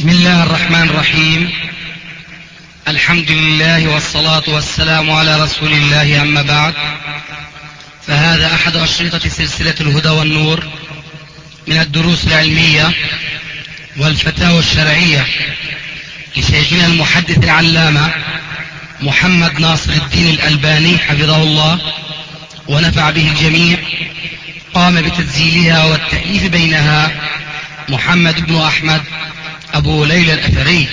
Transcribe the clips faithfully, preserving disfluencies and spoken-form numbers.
بسم الله الرحمن الرحيم. الحمد لله والصلاة والسلام على رسول الله، أما بعد، فهذا أحد أشرطة سلسلة الهدى والنور من الدروس العلمية والفتاوى الشرعية لشيخنا المحدث العلامة محمد ناصر الدين الألباني حفظه الله ونفع به الجميع. قام بتسجيلها والتأليف بينها محمد بن أحمد أبو ليلى الأثري.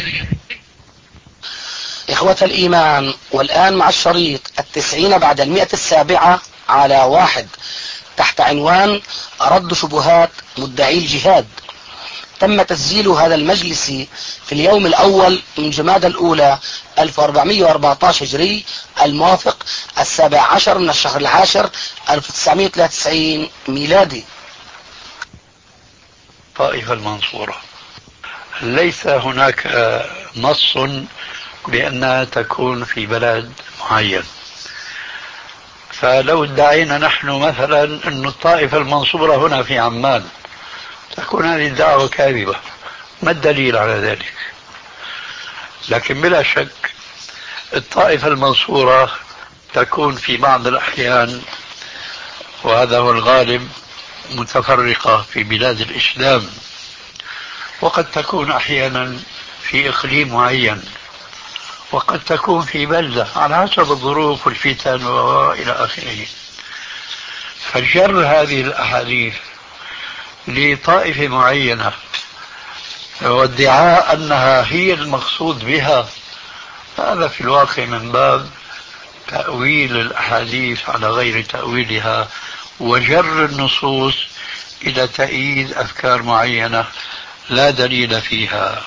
إخوة الإيمان، والآن مع الشريط التسعين بعد المئة السابعة على واحد تحت عنوان رد شبهات مدعي الجهاد. تم تسجيل هذا المجلس في اليوم الأول من جمادى الأولى ألف وأربعمئة وأربعة عشر هجري، الموافق السابع عشر من الشهر العاشر ألف وتسعمئة وثلاثة وتسعين ميلادي. طائفة المنصورة ليس هناك نص بأنها تكون في بلد معين، فلو ادعينا نحن مثلا أن الطائفة المنصورة هنا في عمان تكون هذه الدعوة كاذبة. ما الدليل على ذلك؟ لكن بلا شك الطائفة المنصورة تكون في بعض الأحيان، وهذا هو الغالب، متفرقة في بلاد الإسلام، وقد تكون أحيانا في إقليم معين، وقد تكون في بلدة على حسب الظروف والفتن وإلى آخره. فجر هذه الأحاديث لطائفة معينة وادعاء أنها هي المقصود بها، هذا في الواقع من باب تأويل الأحاديث على غير تأويلها، وجر النصوص إلى تأييد أفكار معينة لا دليل فيها.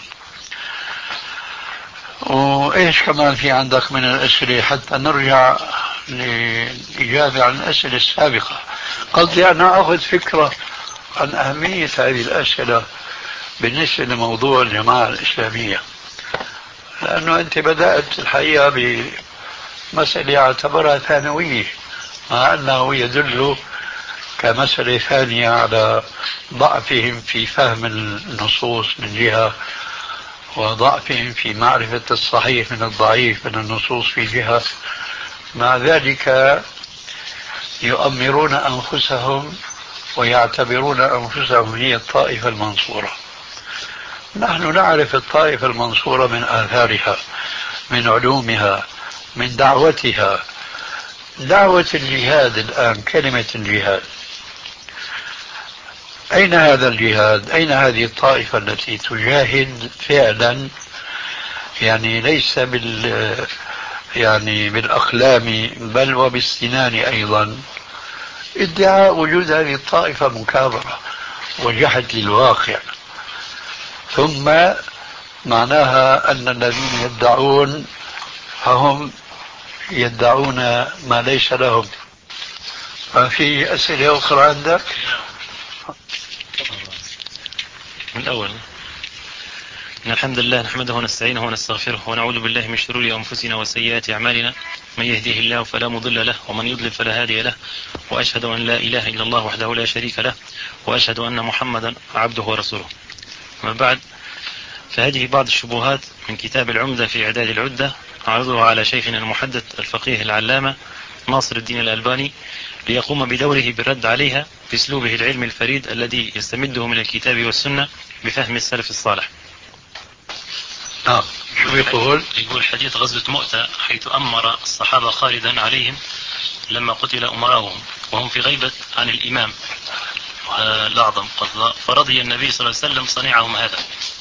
وإيش كمان في عندك من الأسئلة حتى نرجع للإجابة عن الأسئلة السابقة؟ قصدي أنا أخذ فكرة عن أهمية هذه الأسئلة بالنسبة لموضوع الجماعة الإسلامية، لأنه أنت بدأت الحقيقة بمسألة اعتبرها ثانوية، مع أنه يدل كمسألة ثانية على ضعفهم في فهم النصوص من جهة، وضعفهم في معرفة الصحيح من الضعيف من النصوص في جهة. مع ذلك يؤمرون أنفسهم ويعتبرون أنفسهم هي الطائفة المنصورة. نحن نعرف الطائفة المنصورة من آثارها، من علومها، من دعوتها. دعوة الجهاد الآن، كلمة الجهاد، أين هذا الجهاد؟ أين هذه الطائفة التي تجاهد فعلا؟ يعني ليس بال يعني بالأقلام بل وبالسنان أيضا. ادعاء وجود هذه الطائفة مكابرة وجحد للواقع، ثم معناها أن الذين يدعون فهم يدعون ما ليس لهم. ففي أسئلة أخرى عندك؟ من الأول، إن الحمد لله نحمده ونستعينه ونستغفره ونعوذ بالله من شرور أنفسنا وسيئات أعمالنا، من يهديه الله فلا مضل له ومن يضلل فلا هادي له، وأشهد أن لا إله إلا الله وحده لا شريك له، وأشهد أن محمدا عبده ورسوله. ما بعد، فهذه بعض الشبهات من كتاب العمدة في إعداد العدة، أعرضها على شيخنا المحدث الفقيه العلامة ناصر الدين الألباني ليقوم بدوره بالرد عليها بأسلوبه العلمي الفريد الذي يستمده من الكتاب والسنة بفهم السلف الصالح. آه. شو يقول؟ يقول حديث غزوة مؤتة حيث أمر الصحابة خالدا عليهم لما قتل أمراؤهم وهم في غيبة عن الإمام آه الأعظم، فرضي النبي صلى الله عليه وسلم صنيعهم هذا.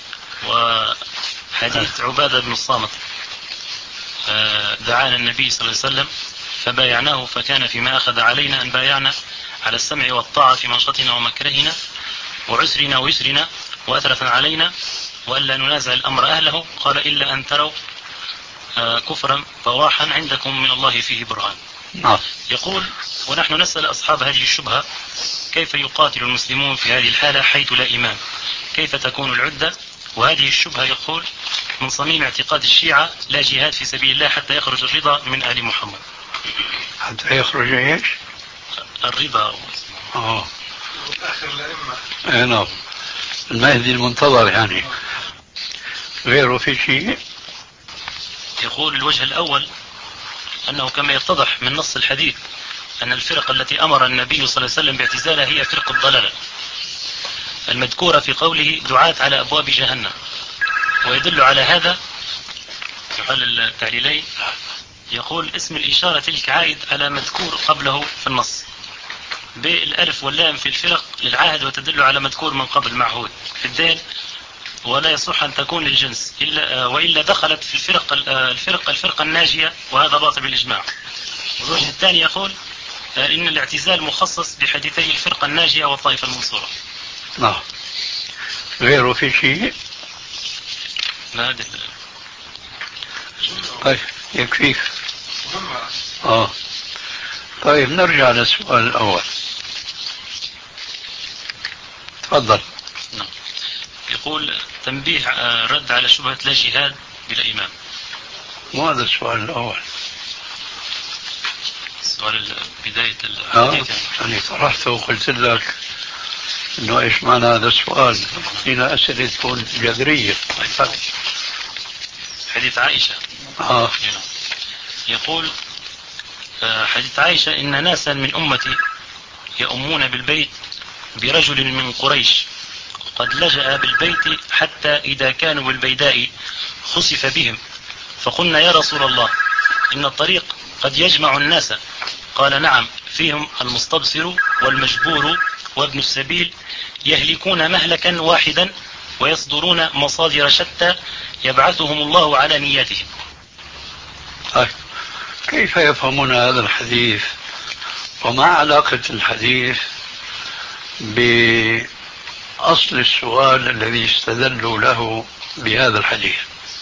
وحديث عبادة بن الصامت آه دعانا النبي صلى الله عليه وسلم فبايعناه، فكان فيما أخذ علينا أن بايعنا على السمع والطاعة في منشطنا ومكرهنا وعسرنا ويسرنا وأثرة علينا، وألا ننازع الأمر أهله. قال إلا أن تروا آه كفرا فواحا عندكم من الله فيه برهان. آه. يقول: ونحن نسأل أصحاب هذه الشبهة كيف يقاتل المسلمون في هذه الحالة حيث لا إمام؟ كيف تكون العدة؟ وهذه الشبهة يقول من صميم اعتقاد الشيعة لا جهاد في سبيل الله حتى يخرج الرضا من آل محمد. حتى يخرج ايش؟ الرضا. اه آخر الأئمة. اي نعم، المهدي المنتظر يعني. غيره في شيء؟ يقول الوجه الأول أنه كما يتضح من نص الحديث أن الفرق التي أمر النبي صلى الله عليه وسلم باعتزالها هي فرق الضلالة المذكورة في قوله دعاة على أبواب جهنم. ويدل على هذا يقال التعليلين، يقول اسم الإشارة تلك عائد على مذكور قبله في النص، بالألف واللام في الفرق للعهد وتدل على مذكور من قبل معهود في الدال، ولا يصح أن تكون للجنس إلا وإلا دخلت في الفرق الفرق الفرقة الناجية، وهذا باطل بالإجماع. والوجه الثاني يقول إن الاعتزال مخصص بحديثي الفرقة الناجية والطائفة المنصورة. نعم. غيره في شيء؟ لا هذا. طيب يكفيك. آه. طيب نرجع للسؤال الأول. تفضل. نعم. يقول تنبيه رد على شبهة لا جهاد بلا إمام. مو هذا السؤال الأول. سؤال بداية الحديث يعني طرحته وقلت لك إنه إيش معنى هذا السؤال؟ هنا أسئلة تكون جذرية. حديث عائشة. آه. يقول حديث عائشة إن ناسا من أمتي يؤمون بالبيت برجل من قريش قد لجأ بالبيت حتى إذا كانوا بالبيداء خسف بهم، فقلنا يا رسول الله إن الطريق قد يجمع الناس، قال نعم فيهم المستبصر والمجبور وابن السبيل يهلكون مهلكا واحدا ويصدرون مصادر شتى يبعثهم الله على نياتهم. طيب كيف يفهمون هذا الحديث وما علاقة الحديث بأصل السؤال الذي استدلوا له بهذا الحديث؟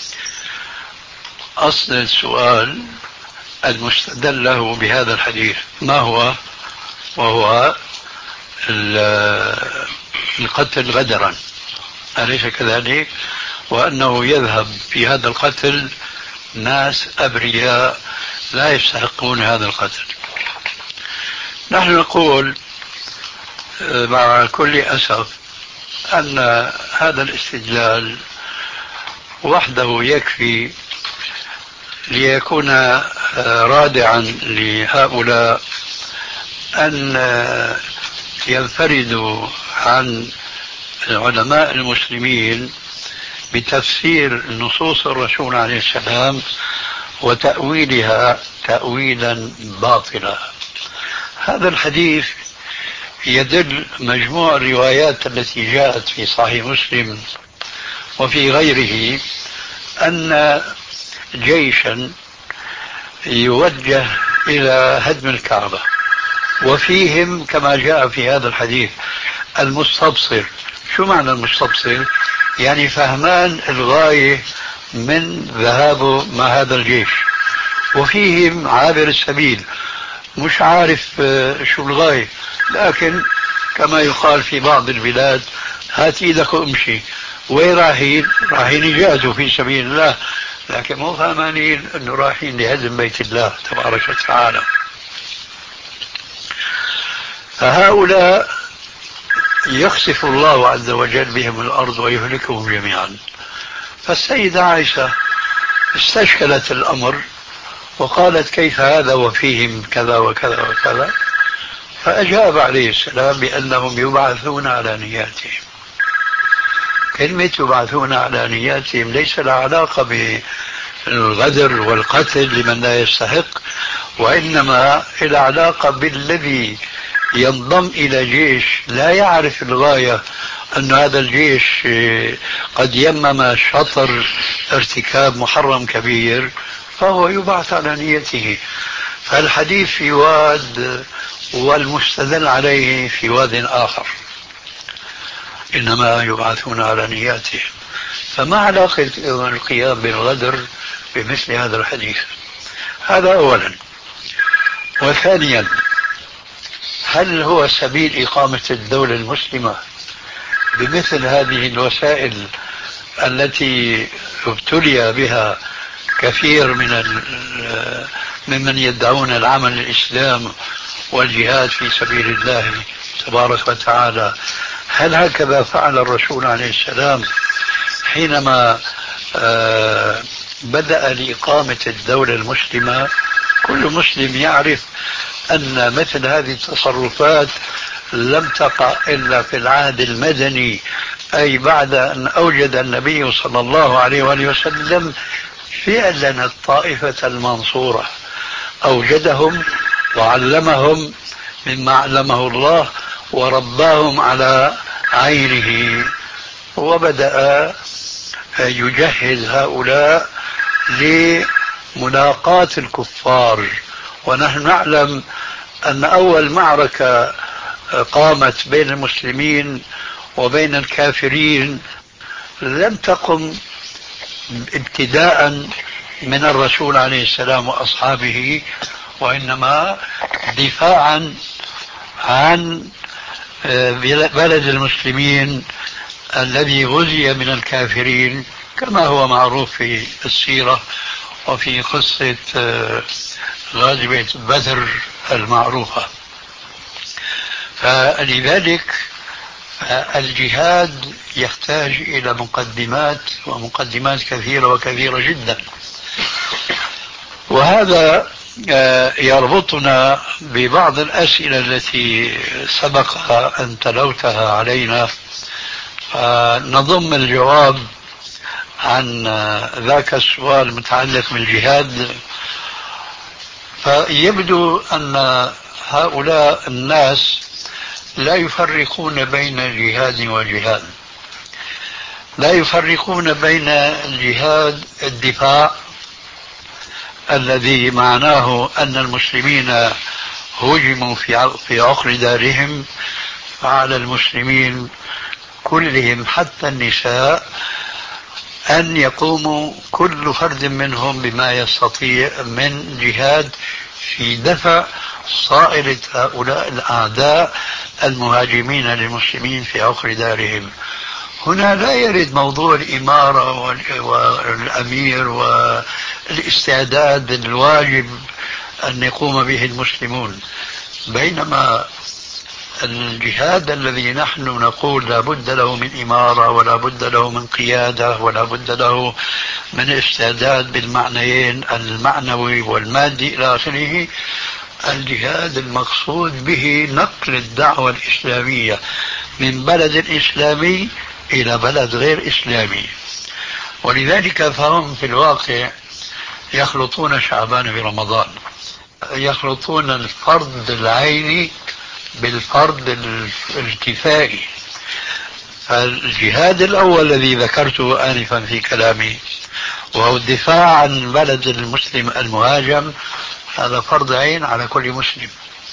أصل السؤال المستدل له بهذا الحديث ما هو؟ وهو القتل غدرا، أليس كذلك؟ وأنه يذهب في هذا القتل ناس أبرياء لا يستحقون هذا القتل. نحن نقول مع كل أسف أن هذا الاستدلال وحده يكفي ليكون رادعا لهؤلاء أن ينفردوا عن علماء المسلمين بتفسير نصوص الرسول عليه السلام وتأويلها تأويلا باطلا. هذا الحديث يدل مجموع الروايات التي جاءت في صحيح مسلم وفي غيره أن جيشا يوجه إلى هدم الكعبة، وفيهم كما جاء في هذا الحديث المستبصر. شو معنى المستبصر؟ يعني فهمان الغاية من ذهابه مع هذا الجيش، وفيهم عابر السبيل مش عارف شو الغاية، لكن كما يقال في بعض البلاد هات ايدك وامشي. وين رايحين؟ رايحين يجاهدوا في سبيل الله، لكن مو فهمانين انه رايحين لهدم بيت الله تبارك وتعالى. فهؤلاء يخسف الله عز وجل بهم الأرض ويهلكهم جميعا. فالسيدة عائشة استشكلت الأمر وقالت كيف هذا وفيهم كذا وكذا وكذا، فأجاب عليه السلام بأنهم يبعثون على نياتهم. كلمة يبعثون على نياتهم ليس لها علاقة بالغدر والقتل لمن لا يستحق، وإنما إلى علاقة بالذي ينضم إلى جيش لا يعرف الغاية، أن هذا الجيش قد يمم شطر ارتكاب محرم كبير، فهو يبعث على نيته. فالحديث في واد والمستدل عليه في واد آخر، إنما يبعثون على نياتهم. فما علاقة القيام بالغدر بمثل هذا الحديث؟ هذا أولا. وثانيا، هل هو سبيل إقامة الدولة المسلمة بمثل هذه الوسائل التي ابتلي بها كثير من ممن يدعون العمل الإسلام والجهاد في سبيل الله تبارك وتعالى؟ هل هكذا فعل الرسول عليه السلام حينما آه بدأ لإقامة الدولة المسلمة، كل مسلم يعرف أن مثل هذه التصرفات لم تقع إلا في العهد المدني، أي بعد أن أوجد النبي صلى الله عليه وآله وسلم فعلا الطائفة المنصورة، أوجدهم وعلمهم مما علمه الله ورباهم على عينه، وبدأ يجهز هؤلاء لملاقاة الكفار. ونحن نعلم أن أول معركة قامت بين المسلمين وبين الكافرين لم تقم ابتداء من الرسول عليه السلام وأصحابه، وإنما دفاعا عن بلد المسلمين الذي غزي من الكافرين، كما هو معروف في السيرة وفي قصة غزوة بدر المعروفة. فلذلك الجهاد يحتاج إلى مقدمات، ومقدمات كثيرة وكثيرة جدا. وهذا يربطنا ببعض الأسئلة التي سبق أن تلوتها علينا، نضم الجواب عن ذاك السؤال المتعلق بالجهاد. فيبدو أن هؤلاء الناس لا يفرقون بين جهاد وجهاد، لا يفرقون بين الجهاد الدفاع الذي معناه أن المسلمين هجموا في عقر دارهم، فعلى المسلمين كلهم حتى النساء أن يقوموا كل فرد منهم بما يستطيع من جهاد في دفع صائرة هؤلاء الأعداء المهاجمين للمسلمين في عقر دارهم. هنا لا يرد موضوع الإمارة والأمير والاستعداد الواجب أن يقوم به المسلمون، بينما الجهاد الذي نحن نقول لا بد له من إمارة ولا بد له من قيادة ولا بد له من استعداد بالمعنيين المعنوي والمادي إلى آخره، الجهاد المقصود به نقل الدعوة الإسلامية من بلد إسلامي إلى بلد غير إسلامي. ولذلك فهم في الواقع يخلطون شعبان برمضان، يخلطون الفرض العيني بالفرض الكفائي. فالجهاد الأول الذي ذكرته آنفا في كلامي وهو الدفاع عن بلد المسلم المهاجم، هذا فرض عين على كل مسلم.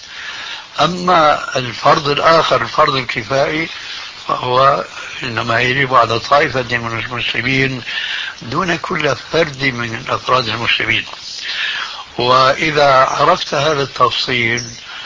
أما الفرض الآخر الفرض الكفائي فهو إنما يجب على طائفة من المسلمين دون كل فرد من أفراد المسلمين. وإذا عرفت هذا التفصيل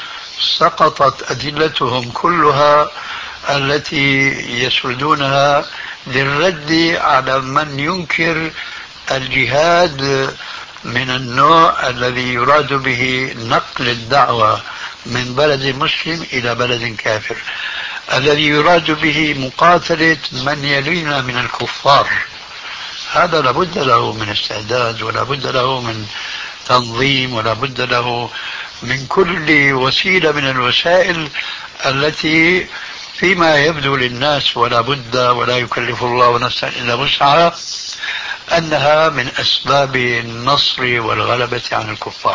سقطت أدلتهم كلها التي يسردونها للرد على من ينكر الجهاد من النوع الذي يراد به نقل الدعوة من بلد مسلم إلى بلد كافر، الذي يراد به مقاتلة من يلينا من الكفار. هذا لابد له من استعداد ولا بد له من تنظيم ولا بد له من كل وسيلة من الوسائل التي فيما يبدو للناس ولا بد ولا يكلف الله نفسا إلا وسعها أنها من أسباب النصر والغلبة عن الكفار.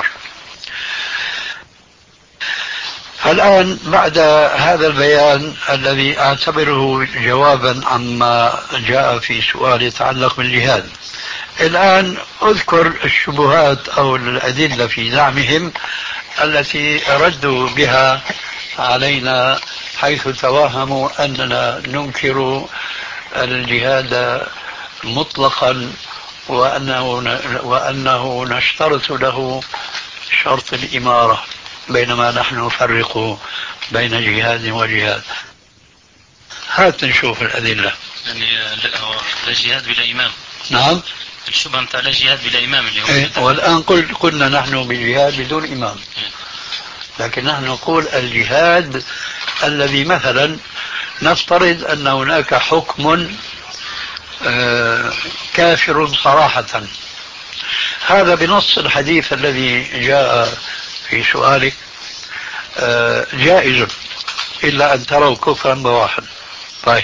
الآن بعد هذا البيان الذي أعتبره جوابا عما جاء في سؤال يتعلق بالجهاد، الآن أذكر الشبهات أو الأدلة في دعمهم التي ردوا بها علينا، حيث توهموا أننا ننكر الجهاد مطلقا وأنه, وأنه نشترط له شرط الإمارة، بينما نحن نفرق بين جهاد وجهاد. هات نشوف الأدلة. يعني لا جهاد بلا إمام. نعم. الشبهة متاع لا جهاد بلا إمام اللي هو إيه، والآن قل قلنا نحن بالجهاد بدون إمام، لكن نحن نقول الجهاد الذي مثلا نفترض أن هناك حكم آه كافر صراحة. هذا بنص الحديث الذي جاء في سؤالك آه جائز إلا أن تروا كفرا بواحا. طيب،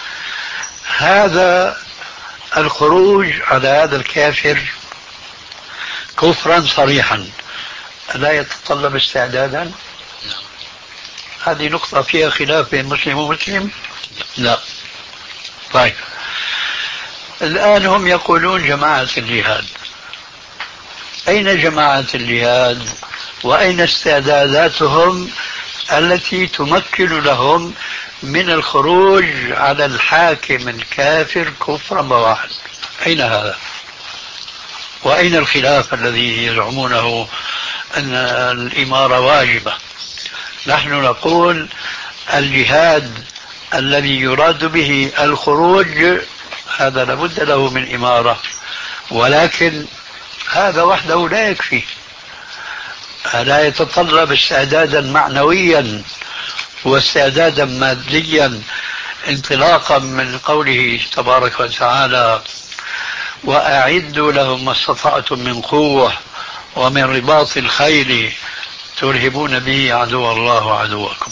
هذا الخروج على هذا الكافر كفرا صريحا لا يتطلب استعدادا؟ هذه نقطة فيها خلاف بين مسلم ومسلم؟ لا. طيب، الآن هم يقولون جماعة الجهاد. أين جماعة الجهاد وأين استعداداتهم التي تمكن لهم من الخروج على الحاكم الكافر كفرا بواحد؟ أين هذا؟ وأين الخلاف الذي يزعمونه أن الإمارة واجبة؟ نحن نقول الجهاد الذي يراد به الخروج هذا لابد له من إمارة، ولكن هذا وحده لا يكفي، لا يتطلب استعدادا معنويا واستعدادا ماديا، انطلاقا من قوله تبارك وتعالى: وأعدوا لهم ما استطعتم من قوة ومن رباط الخيل ترهبون به عدو الله وعدوكم.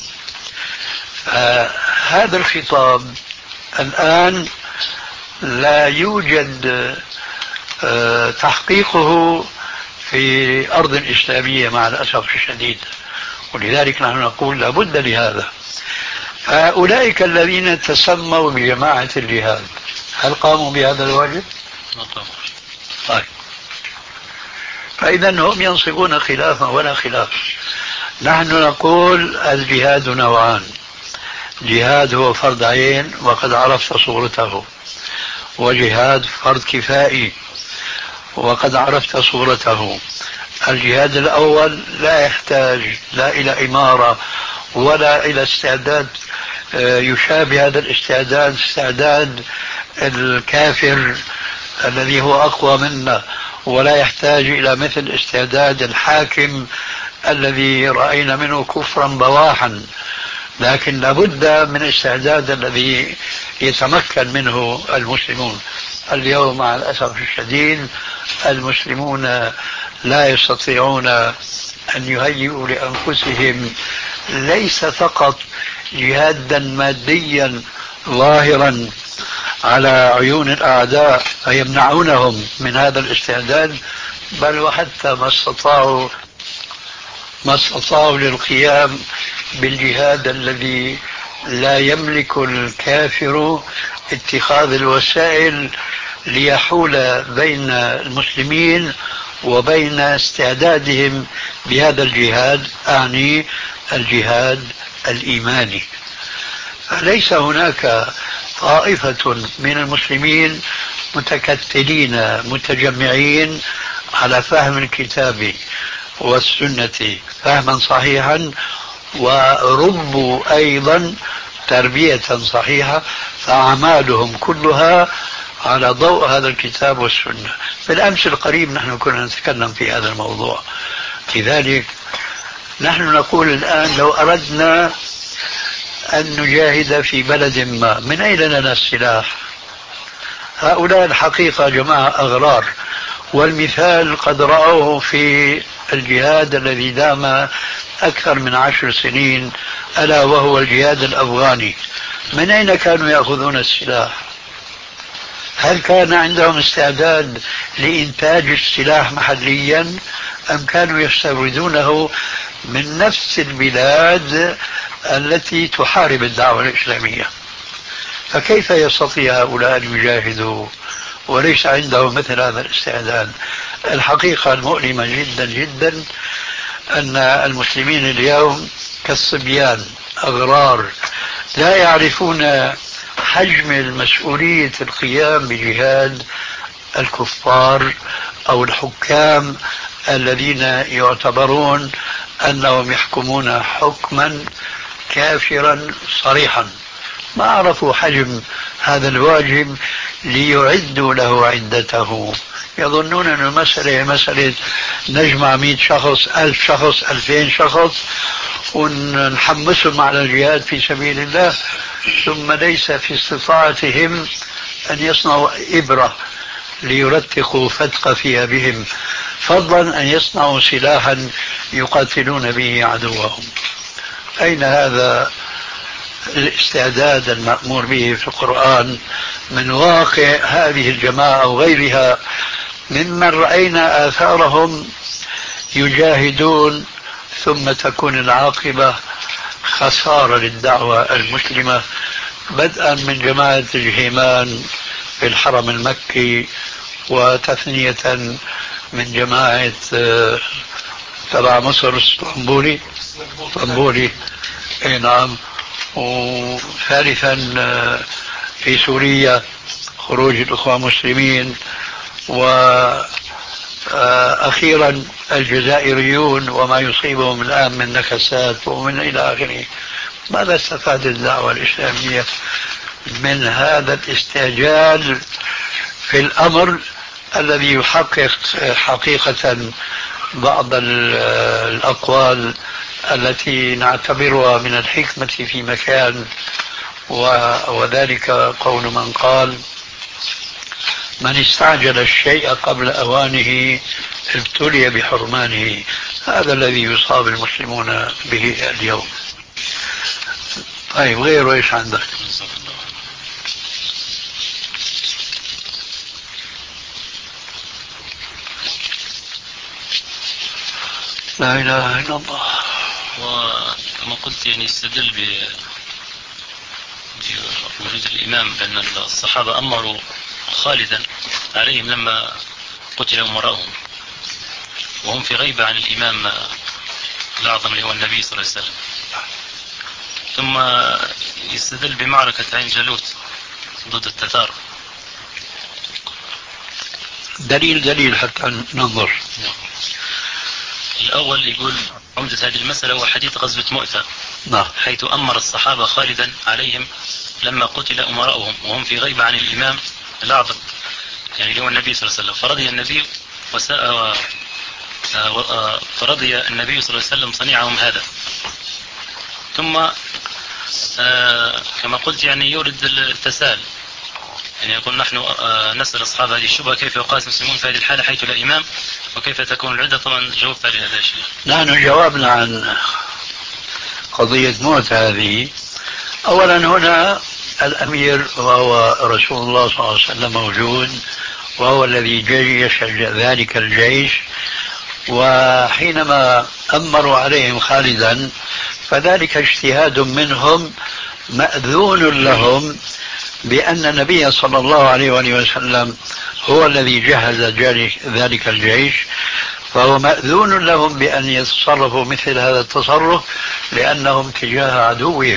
هذا الخطاب الآن لا يوجد تحقيقه في أرض إسلامية مع الأسف الشديد، ولذلك نحن نقول لابد لهذا. فأولئك الذين تسموا بجماعة الجهاد هل قاموا بهذا الواجب؟ ما قاموا. طيب، فإذا هم ينصبون خلافا ولا خلاف. نحن نقول الجهاد نوعان: جهاد هو فرض عين وقد عرفت صورته، وجهاد فرض كفائي وقد عرفت صورته. الجهاد الأول لا يحتاج لا إلى إمارة ولا إلى استعداد يشابه هذا الاستعداد استعداد الكافر الذي هو أقوى منا، ولا يحتاج إلى مثل استعداد الحاكم الذي رأينا منه كفرا بواحا، لكن لابد من استعداد الذي يتمكن منه المسلمون. اليوم مع الأسف الشديد المسلمون لا يستطيعون أن يهيئوا لأنفسهم ليس فقط جهادا ماديا ظاهرا على عيون الأعداء فيمنعونهم من هذا الاستعداد، بل وحتى ما استطاعوا ما استطاعوا للقيام بالجهاد الذي لا يملك الكافر اتخاذ الوسائل ليحول بين المسلمين وبين استعدادهم بهذا الجهاد، أعني الجهاد الإيماني. فليس هناك طائفة من المسلمين متكتلين متجمعين على فهم الكتاب والسنة فهما صحيحا، وربوا أيضا تربية صحيحة، فأعمالهم كلها على ضوء هذا الكتاب والسنة. بالأمس القريب نحن كنا نتكلم في هذا الموضوع. لذلك نحن نقول الآن لو أردنا أن نجاهد في بلد ما، من أين لنا السلاح؟ هؤلاء الحقيقة جماعة أغرار، والمثال قد رأوه في الجهاد الذي دام أكثر من عشر سنين، ألا وهو الجهاد الأفغاني. من أين كانوا يأخذون السلاح؟ هل كان عندهم استعداد لإنتاج السلاح محليا أم كانوا يستوردونه من نفس البلاد التي تحارب الدعوة الإسلامية؟ فكيف يستطيع هؤلاء أن يجاهدوا وليس عندهم مثل هذا الاستعداد؟ الحقيقة المؤلمة جدا جدا أن المسلمين اليوم كالصبيان أغرار لا يعرفون حجم المسؤولية القيام بجهاد الكفار أو الحكام الذين يعتبرون أنهم يحكمون حكما كافرا صريحا. ما عرفوا حجم هذا الواجب ليعدوا له عدته. يظنون أن المسألة مسألة نجمع مئة شخص ألف شخص ألفين شخص ونحمسهم على الجهاد في سبيل الله، ثم ليس في استطاعتهم أن يصنعوا إبرة ليرتقوا فتق ثيابهم، فضلا أن يصنعوا سلاحا يقاتلون به عدوهم. أين هذا الاستعداد المأمور به في القرآن من واقع هذه الجماعة وغيرها ممن رأينا آثارهم يجاهدون ثم تكون العاقبة خسارة للدعوة المسلمة، بدءا من جماعة الجهيمان في الحرم المكي، وتثنية من جماعة تبع مصر اسطنبولي اسطنبولي اي نعم، وثالثا في سوريا خروج الأخوة المسلمين، وأخيرا الجزائريون وما يصيبهم الآن من نكسات ومن إلى آخره. ماذا استفادت الدعوة الإسلامية من هذا الاستعجال في الأمر الذي يحقق حقيقة بعض الأقوال التي نعتبرها من الحكمة في مكان، وذلك قول من قال: من استعجل الشيء قبل أوانه ابتلي بحرمانه. هذا الذي يصاب المسلمون به اليوم. طيب غيره ايش عندك؟ لا اله الا الله. وكما قلت يعني يستدل بوجود الامام بان الصحابه امروا خالدا عليهم لما قتل امراؤهم وهم في غيبه عن الامام الاعظم اللي هو النبي صلى الله عليه وسلم. ثم يستدل بمعركة عين جالوت ضد التتار. دليل دليل حتى ننظر. الأول يقول عمدة هذه المسألة هو حديث غزوة مؤتة، نعم، حيث أمر الصحابة خالدا عليهم لما قتل أمراؤهم وهم في غيبة عن الإمام الأعظم يعني اللي هو النبي صلى الله عليه وسلم، فرضي النبي وساء فرضي النبي صلى الله عليه وسلم صنيعهم هذا. ثم آه كما قلت يعني يورد التساؤل، يعني يقول نحن آه نسأل أصحاب هذه الشبهة كيف يقاس المسلمون في هذه الحالة حيث لا إمام وكيف تكون العدة. طبعا جاوبت على هذا الشيء. نحن جوابنا عن قضية موت هذه. أولا هنا الأمير وهو رسول الله صلى الله عليه وسلم موجود، وهو الذي جيش ذلك الجيش، وحينما أمروا عليهم خالدا فذلك اجتهاد منهم مأذون لهم بأن النبي صلى الله عليه وآله وسلم هو الذي جهز ذلك الجيش، فهو مأذون لهم بأن يتصرفوا مثل هذا التصرف لأنهم تجاه عدوهم.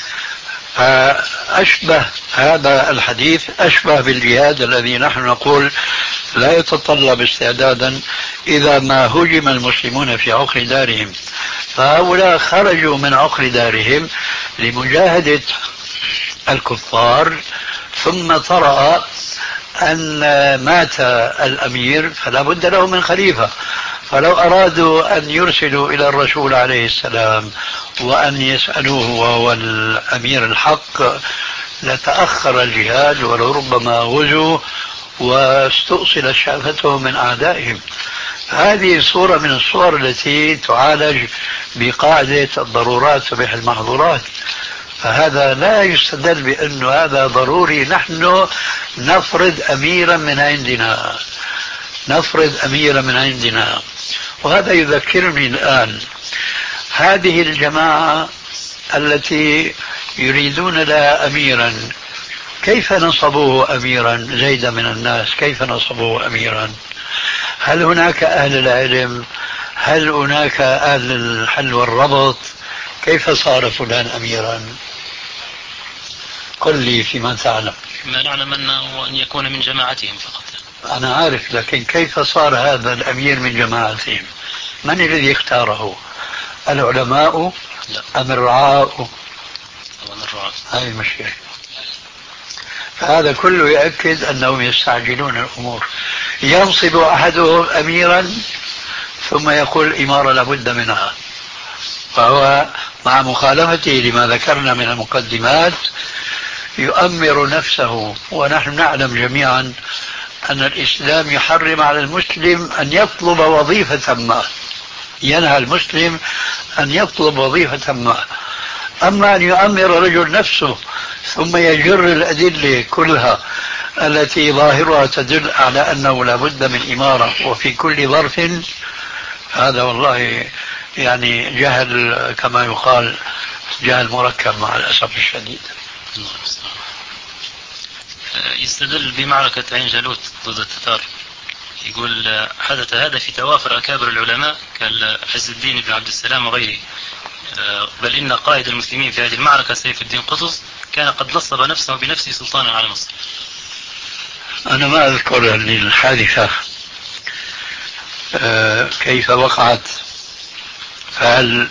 أشبه هذا الحديث أشبه بالجهاد الذي نحن نقول لا يتطلب استعدادا إذا ما هجم المسلمون في عقر دارهم، فهؤلاء خرجوا من عقر دارهم لمجاهدة الكفار، ثم طرأ أن مات الأمير فلا بد له من خليفة، فلو أرادوا أن يرسلوا إلى الرسول عليه السلام وأن يسألوه وهو الأمير الحق لتأخر الجهاد ولربما غزوا واستؤصلت شافتهم من أعدائهم. هذه صورة من الصور التي تعالج بقاعدة الضرورات تبيح المحظورات، فهذا لا يستدل بأنه هذا ضروري نحن نفرض أميرا من عندنا نفرض أميرا من عندنا. وهذا يذكرني الآن هذه الجماعة التي يريدون لها أميرا، كيف نصبوه أميرا؟ زيد من الناس كيف نصبوه أميرا؟ هل هناك أهل العلم؟ هل هناك أهل الحل والربط؟ كيف صار فلان أميرا؟ قل لي فيما تعلم. ما نعلم أنه أن يكون من جماعتهم فقط. أنا عارف، لكن كيف صار هذا الأمير من جماعتهم؟ من الذي اختاره؟ العلماء لا. أم الرعاء؟ الرعاء. هاي المشكلة. فهذا كله يؤكد أنهم يستعجلون الأمور. ينصب أحدهم أميرا ثم يقول الإمارة لابد منها، فهو مع مخالفته لما ذكرنا من المقدمات يؤمر نفسه، ونحن نعلم جميعا أن الإسلام يحرم على المسلم أن يطلب وظيفة ما، ينهى المسلم أن يطلب وظيفة ما. أما أن يؤمر رجل نفسه ثم يجر الأدلة كلها التي ظاهرها تدل على أنه لا بد من إمارة وفي كل ظرف، هذا والله يعني جهل كما يقال، جهل مركب مع الأسف الشديد. يستدل بمعركة عين جالوت ضد التتار، يقول حدث هذا في توافر أكابر العلماء كالعز الدين بن عبد السلام وغيره، بل إن قائد المسلمين في هذه المعركة سيف الدين قطز كان قد نصب نفسه بنفسه سلطانا على مصر. أنا ما أذكر الحادثة كيف وقعت، فهل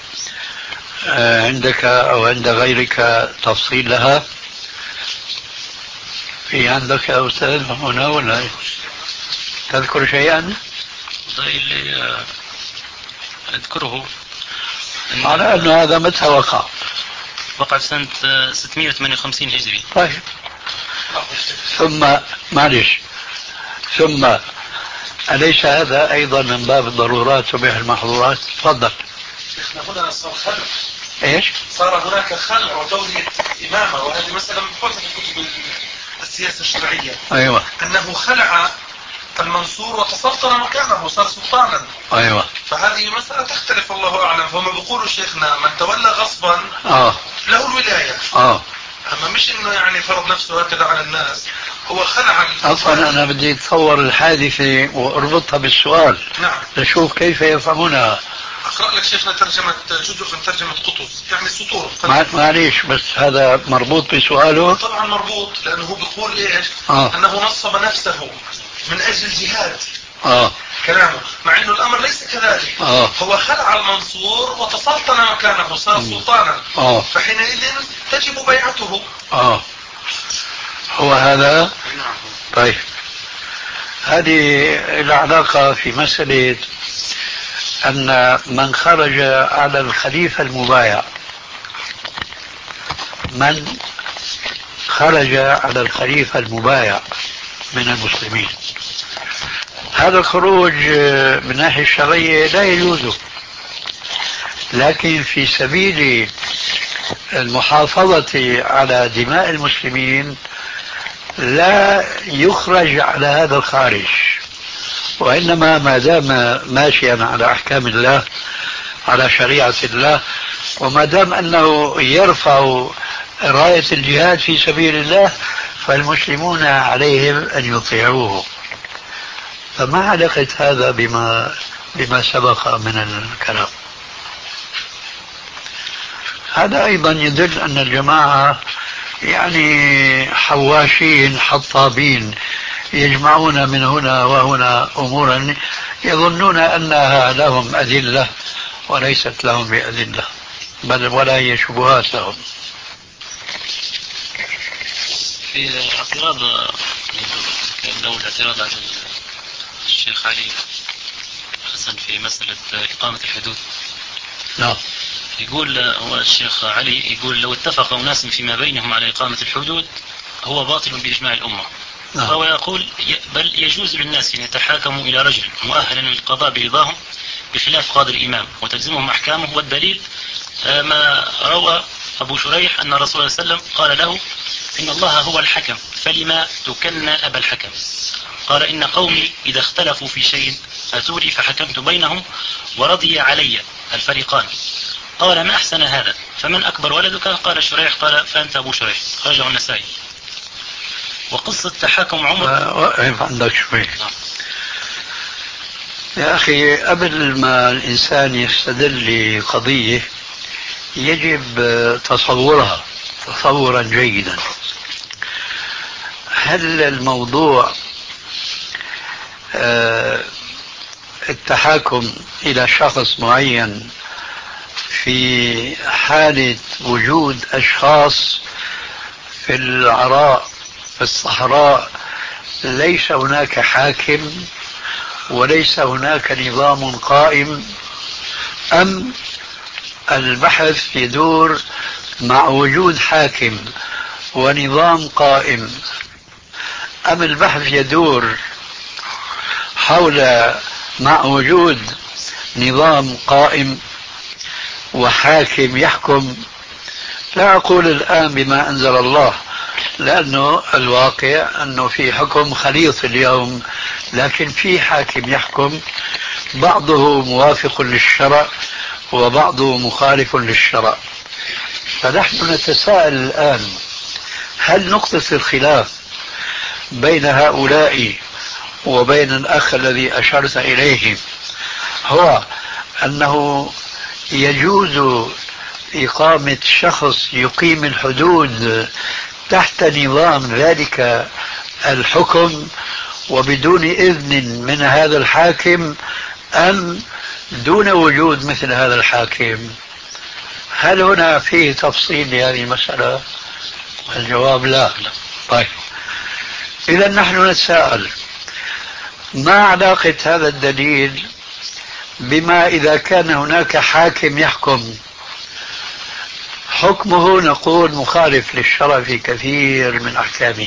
عندك أو عند غيرك تفصيل لها؟ في عندك يا أستاذ هنا ولا تذكر شيئا؟ اللي أذكره إن على أن هذا متى وقع؟ وقع في سنة ستمائة وثمانية وخمسين هجري. طيب، ثم معلش، ثم أليس هذا أيضا من باب الضرورات تبيح المحظورات؟ تفضل. هنا صار خلع. إيش؟ صار هناك خلع وتولية إمامة، وهذه مسألة مفروضة في كتب السياسة الشرعية. أيوة. أنه خلع المنصور وتسلطن مكانه وصار سلطانا. أيوة. فهذه مسألة تختلف، الله أعلم. فهم بيقولوا شيخنا من تولى غصبا آه. له الولاية. آه. أما مش إنه يعني فرض نفسه هكذا على الناس، هو خلع. أصلا أنا بدي أتصور الحادثة وأربطها بالسؤال. نعم. لشوف كيف يفهمونها. أقرأ لك شيخنا ترجمة جزء من ترجمة قطز، يعني سطور. معليش بس هذا مربوط بسؤاله. طبعا مربوط، لأنه هو بيقول إيش؟ آه. أنه نصب نفسه من أجل الجهاد. آه. كلامه، مع أنه الأمر ليس كذلك. آه. هو خلع المنصور وتسلطن مكانه وصار سلطانا. آه. فحينئذ تجب بيعته. آه. هو هذا. طيب، هذه العلاقة في مسألة أن من خرج على الخليفة المبايع، من خرج على الخليفة المبايع من المسلمين، هذا الخروج من الناحية الشرعية لا يجوز، لكن في سبيل المحافظة على دماء المسلمين لا يخرج على هذا الخارج، وإنما ما دام ماشيا على أحكام الله على شريعة الله، وما دام أنه يرفع راية الجهاد في سبيل الله فالمسلمون عليهم أن يطيعوه. فما علاقة هذا بما بما سبق من الكلام؟ هذا أيضا يدل أن الجماعة يعني حواشين حطابين، يجمعون من هنا وهنا أمورا يظنون أنها لهم أدلة وليست لهم بأدلة، بل ولا هي شبهات لهم. في اعتراض لو الاعتراض على الشيخ علي حسن في مسألة إقامة الحدود. نعم. يقول هو الشيخ علي يقول لو اتفق أناس فيما بينهم على إقامة الحدود هو باطل بإجماع الأمة. نعم. فهو يقول بل يجوز للناس أن يتحاكموا إلى رجل مؤهل للقضاء برضاهم بخلاف قاضي الإمام وتلزمهم أحكامه، والدليل ما روى أبو شريح أن الرسول صلى الله عليه وسلم قال له إن الله هو الحكم فلما تكن أبا الحكم. قال إن قومي إذا اختلفوا في شيء أتوني فحكمت بينهم ورضي علي الفريقان. قال ما أحسن هذا، فمن أكبر ولدك؟ قال شريح. قال فأنت أبو شريح. خرجه النسائي. وقصة تحاكم عمر وقف عندك شوي يا أخي. قبل ما الإنسان يستدل لقضية يجب تصورها تصورا جيدا. هل الموضوع التحاكم إلى شخص معين في حالة وجود أشخاص في العراء في الصحراء ليس هناك حاكم وليس هناك نظام قائم، أم البحث يدور مع وجود حاكم ونظام قائم، أم البحث يدور حول مع وجود نظام قائم وحاكم يحكم؟ لا أقول الآن بما أنزل الله، لأنه الواقع أنه في حكم خليط اليوم، لكن في حاكم يحكم بعضه موافق للشرع وبعضه مخالف للشرع. فنحن نتساءل الآن، هل نقطة الخلاف بين هؤلاء وبين الأخ الذي أشرت إليه هو أنه يجوز إقامة شخص يقيم الحدود تحت نظام ذلك الحكم وبدون إذن من هذا الحاكم، أم دون وجود مثل هذا الحاكم؟ هل هنا فيه تفصيل لهذه المسألة؟ الجواب لا. طيب، إذا نحن نتساءل، ما علاقة هذا الدليل بما إذا كان هناك حاكم يحكم حكمه نقول مخالف للشرع في كثير من أحكامه؟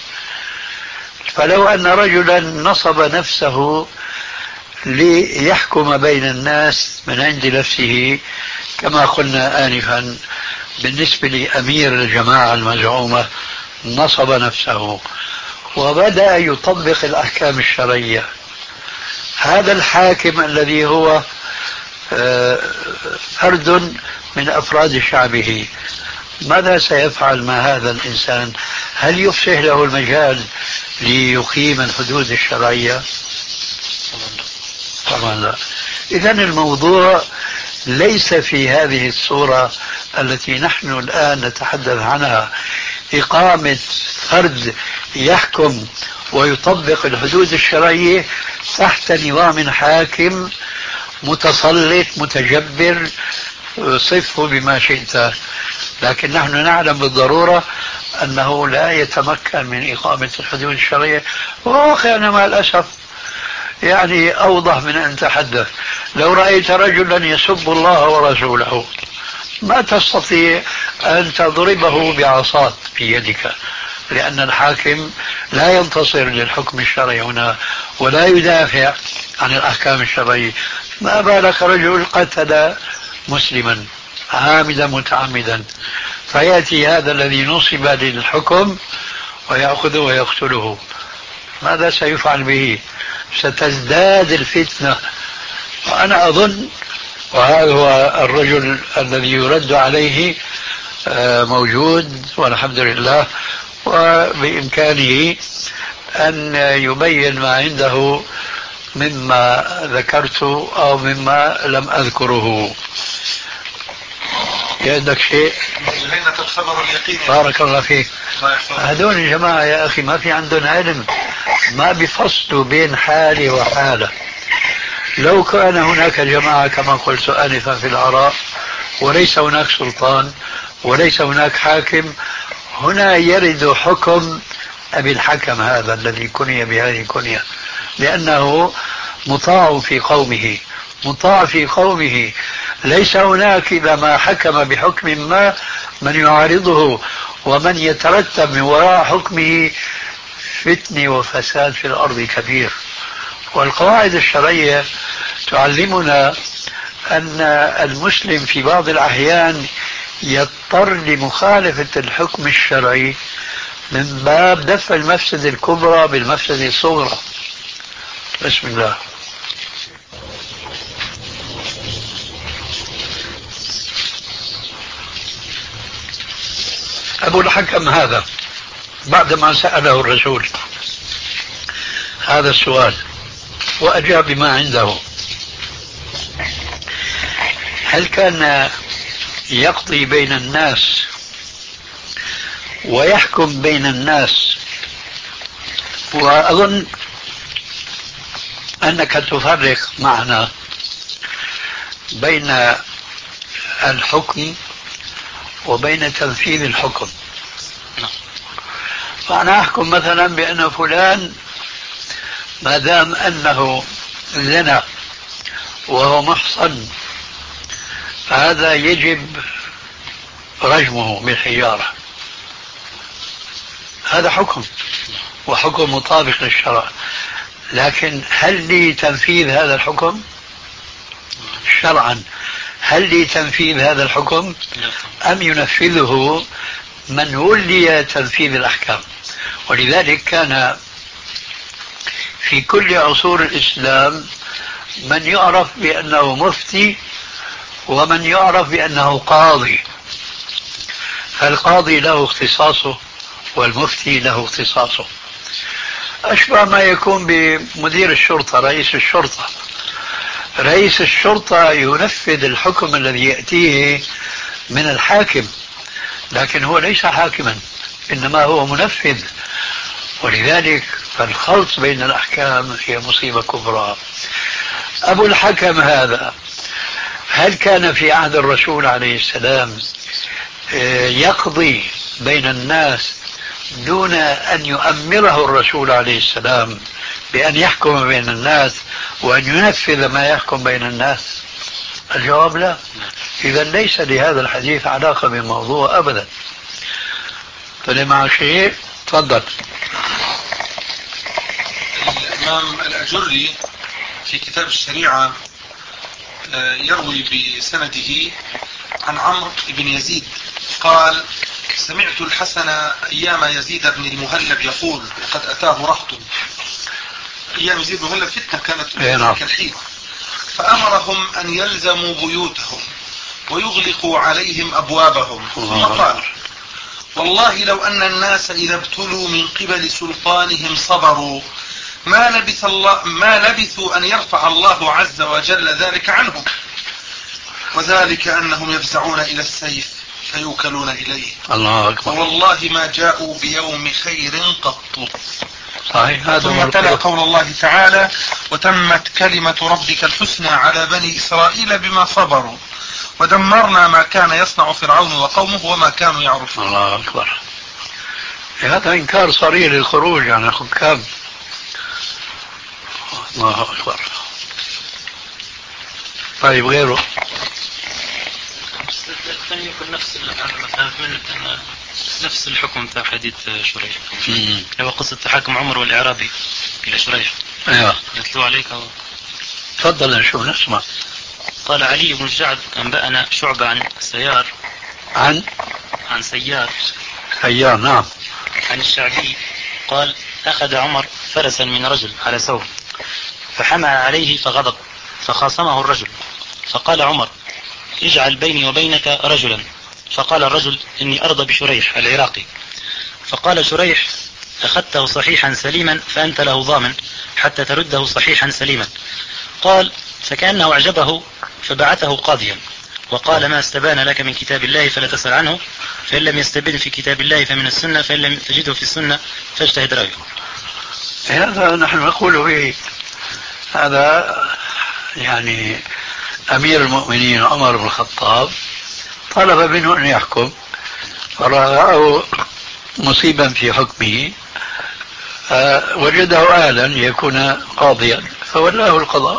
فلو أن رجلا نصب نفسه ليحكم بين الناس من عند نفسه كما قلنا آنفا بالنسبة لأمير الجماعة المزعومة، نصب نفسه وبدأ يطبق الأحكام الشرعية، هذا الحاكم الذي هو فرد من أفراد شعبه ماذا سيفعل مع هذا الإنسان؟ هل يفسح له المجال ليقيم الحدود الشرعية؟ طبعا لا. إذن الموضوع ليس في هذه الصورة التي نحن الآن نتحدث عنها، إقامة فرد يحكم ويطبق الحدود الشرعية تحت نظام حاكم متسلط متجبر، صفه بما شئت، لكن نحن نعلم بالضرورة أنه لا يتمكن من إقامة الحدود الشرعية. وواقعنا مع الأسف يعني أوضح من أن تحدث. لو رأيت رجلا يسب الله ورسوله ما تستطيع أن تضربه بعصات في يدك، لأن الحاكم لا ينتصر للحكم الشرعي هنا ولا يدافع عن الأحكام الشرعية. ما بالك رجل قتل مسلما عامدا متعمدا، فيأتي هذا الذي نصب للحكم ويأخذه ويقتله، ماذا سيفعل به؟ ستزداد الفتنة. وأنا أظن، وهذا هو الرجل الذي يرد عليه موجود والحمد لله، وبإمكانه أن يبين ما عنده مما ذكرت أو مما لم أذكره. عندك شيء؟ بارك الله فيك. هذول الجماعة يا أخي ما في عندهم علم، ما بيفصلوا بين حالة وحالة. لو كان هناك جماعة كما قلت آنفا في العراء وليس هناك سلطان وليس هناك حاكم، هنا يرد حكم أبي الحكم هذا الذي كني بهذه الكنية، لأنه مطاع في قومه مطاع في قومه ليس هناك إذا ما حكم بحكم ما من يعارضه ومن يترتب من وراء حكمه فتنة وفساد في الأرض كبير. والقواعد الشرعية تعلمنا أن المسلم في بعض الأحيان يضطر لمخالفة الحكم الشرعي من باب دفع المفسدة الكبرى بالمفسدة الصغرى. بسم الله. أبو الحكم هذا بعدما سأله الرسول هذا السؤال وأجاب بما عنده، هل كان يقضي بين الناس ويحكم بين الناس؟ وأظن أنك تفرق معنا بين الحكم وبين تنفيذ الحكم. فأنا أحكم مثلا بأن فلان ما دام أنه زنى وهو محصن فهذا يجب رجمه بالحجارة، هذا حكم، وحكم مطابق للشرع، لكن هل لي تنفيذ هذا الحكم شرعا؟ هل لي تنفيذ هذا الحكم أم ينفذه من ولي تنفيذ الأحكام؟ ولذلك كان في كل عصور الإسلام من يعرف بأنه مفتي ومن يعرف بأنه قاضي. فالقاضي له اختصاصه والمفتي له اختصاصه، أشبه ما يكون بمدير الشرطة، رئيس الشرطة. رئيس الشرطة ينفذ الحكم الذي يأتيه من الحاكم، لكن هو ليس حاكما، إنما هو منفذ. ولذلك فالخلط بين الأحكام هي مصيبة كبرى. أبو الحكم هذا هل كان في عهد الرسول عليه السلام يقضي بين الناس دون أن يؤمره الرسول عليه السلام بأن يحكم بين الناس وأن ينفذ ما يحكم بين الناس؟ الجواب لا. إذا ليس لهذا الحديث علاقة بالموضوع أبدا. طلع مع شيء؟ تفضل. الإمام الأجري في كتاب الشريعة يروي بسنده عن عمرو بن يزيد قال: سمعت الحسن أيام يزيد بن المهلب يقول: وقد أتاه رهط. أيام يزيد بن المهلب فتنة كانت كالحين، فأمرهم أن يلزموا بيوتهم ويغلقوا عليهم أبوابهم. ثم قال: والله لو أن الناس إذا ابتلوا من قبل سلطانهم صبروا ما لبث الله ما لبثوا أن يرفع الله عز وجل ذلك عنهم، وذلك أنهم يفزعون إلى السيف فيوكلون إليه. الله أكبر. والله ما جاءوا بيوم خير قط. صحيح. هذا ثم تلا قول الله تعالى: وتمت كلمة ربك الحسنى على بني إسرائيل بما صبروا ودمرنا ما كان يصنع فرعون وقومه وما كانوا يعرفون. الله أكبر. هذا إنكار صريح للخروج عن الحكام. الله أكبر. طيب غيره؟ لم يكن نفس ما فهمت منك أن نفس الحكم في حديث شريح، هو قصة تحاكم عمر والإعرابي إلى شريح. أيوة. يتلو عليك أو... تفضل نشوف نسمع. قال علي بن الجعد أنبأنا شعبة عن سيار عن عن سيار سيار نعم عن الشعبي قال: أخذ عمر فرسا من رجل على سوم فحمى عليه فغضب فخاصمه الرجل، فقال عمر: اجعل بيني وبينك رجلا. فقال الرجل: إني أرضى بشريح العراقي. فقال شريح: أخذته صحيحا سليما فأنت له ضامن حتى ترده صحيحا سليما. قال: فكأنه أعجبه فبعثه قاضيا وقال: ما استبان لك من كتاب الله فلا تسأل عنه، فإن لم يستبن في كتاب الله فمن السنة، فإن لم تجده في السنة فاجتهد رأيه. هذا نحن نقول به. هذا يعني أمير المؤمنين عمر بن الخطاب طلب منه أن يحكم، فرأى مصيبا في حكمه وجده آلا يكون قاضيا فولاه القضاء.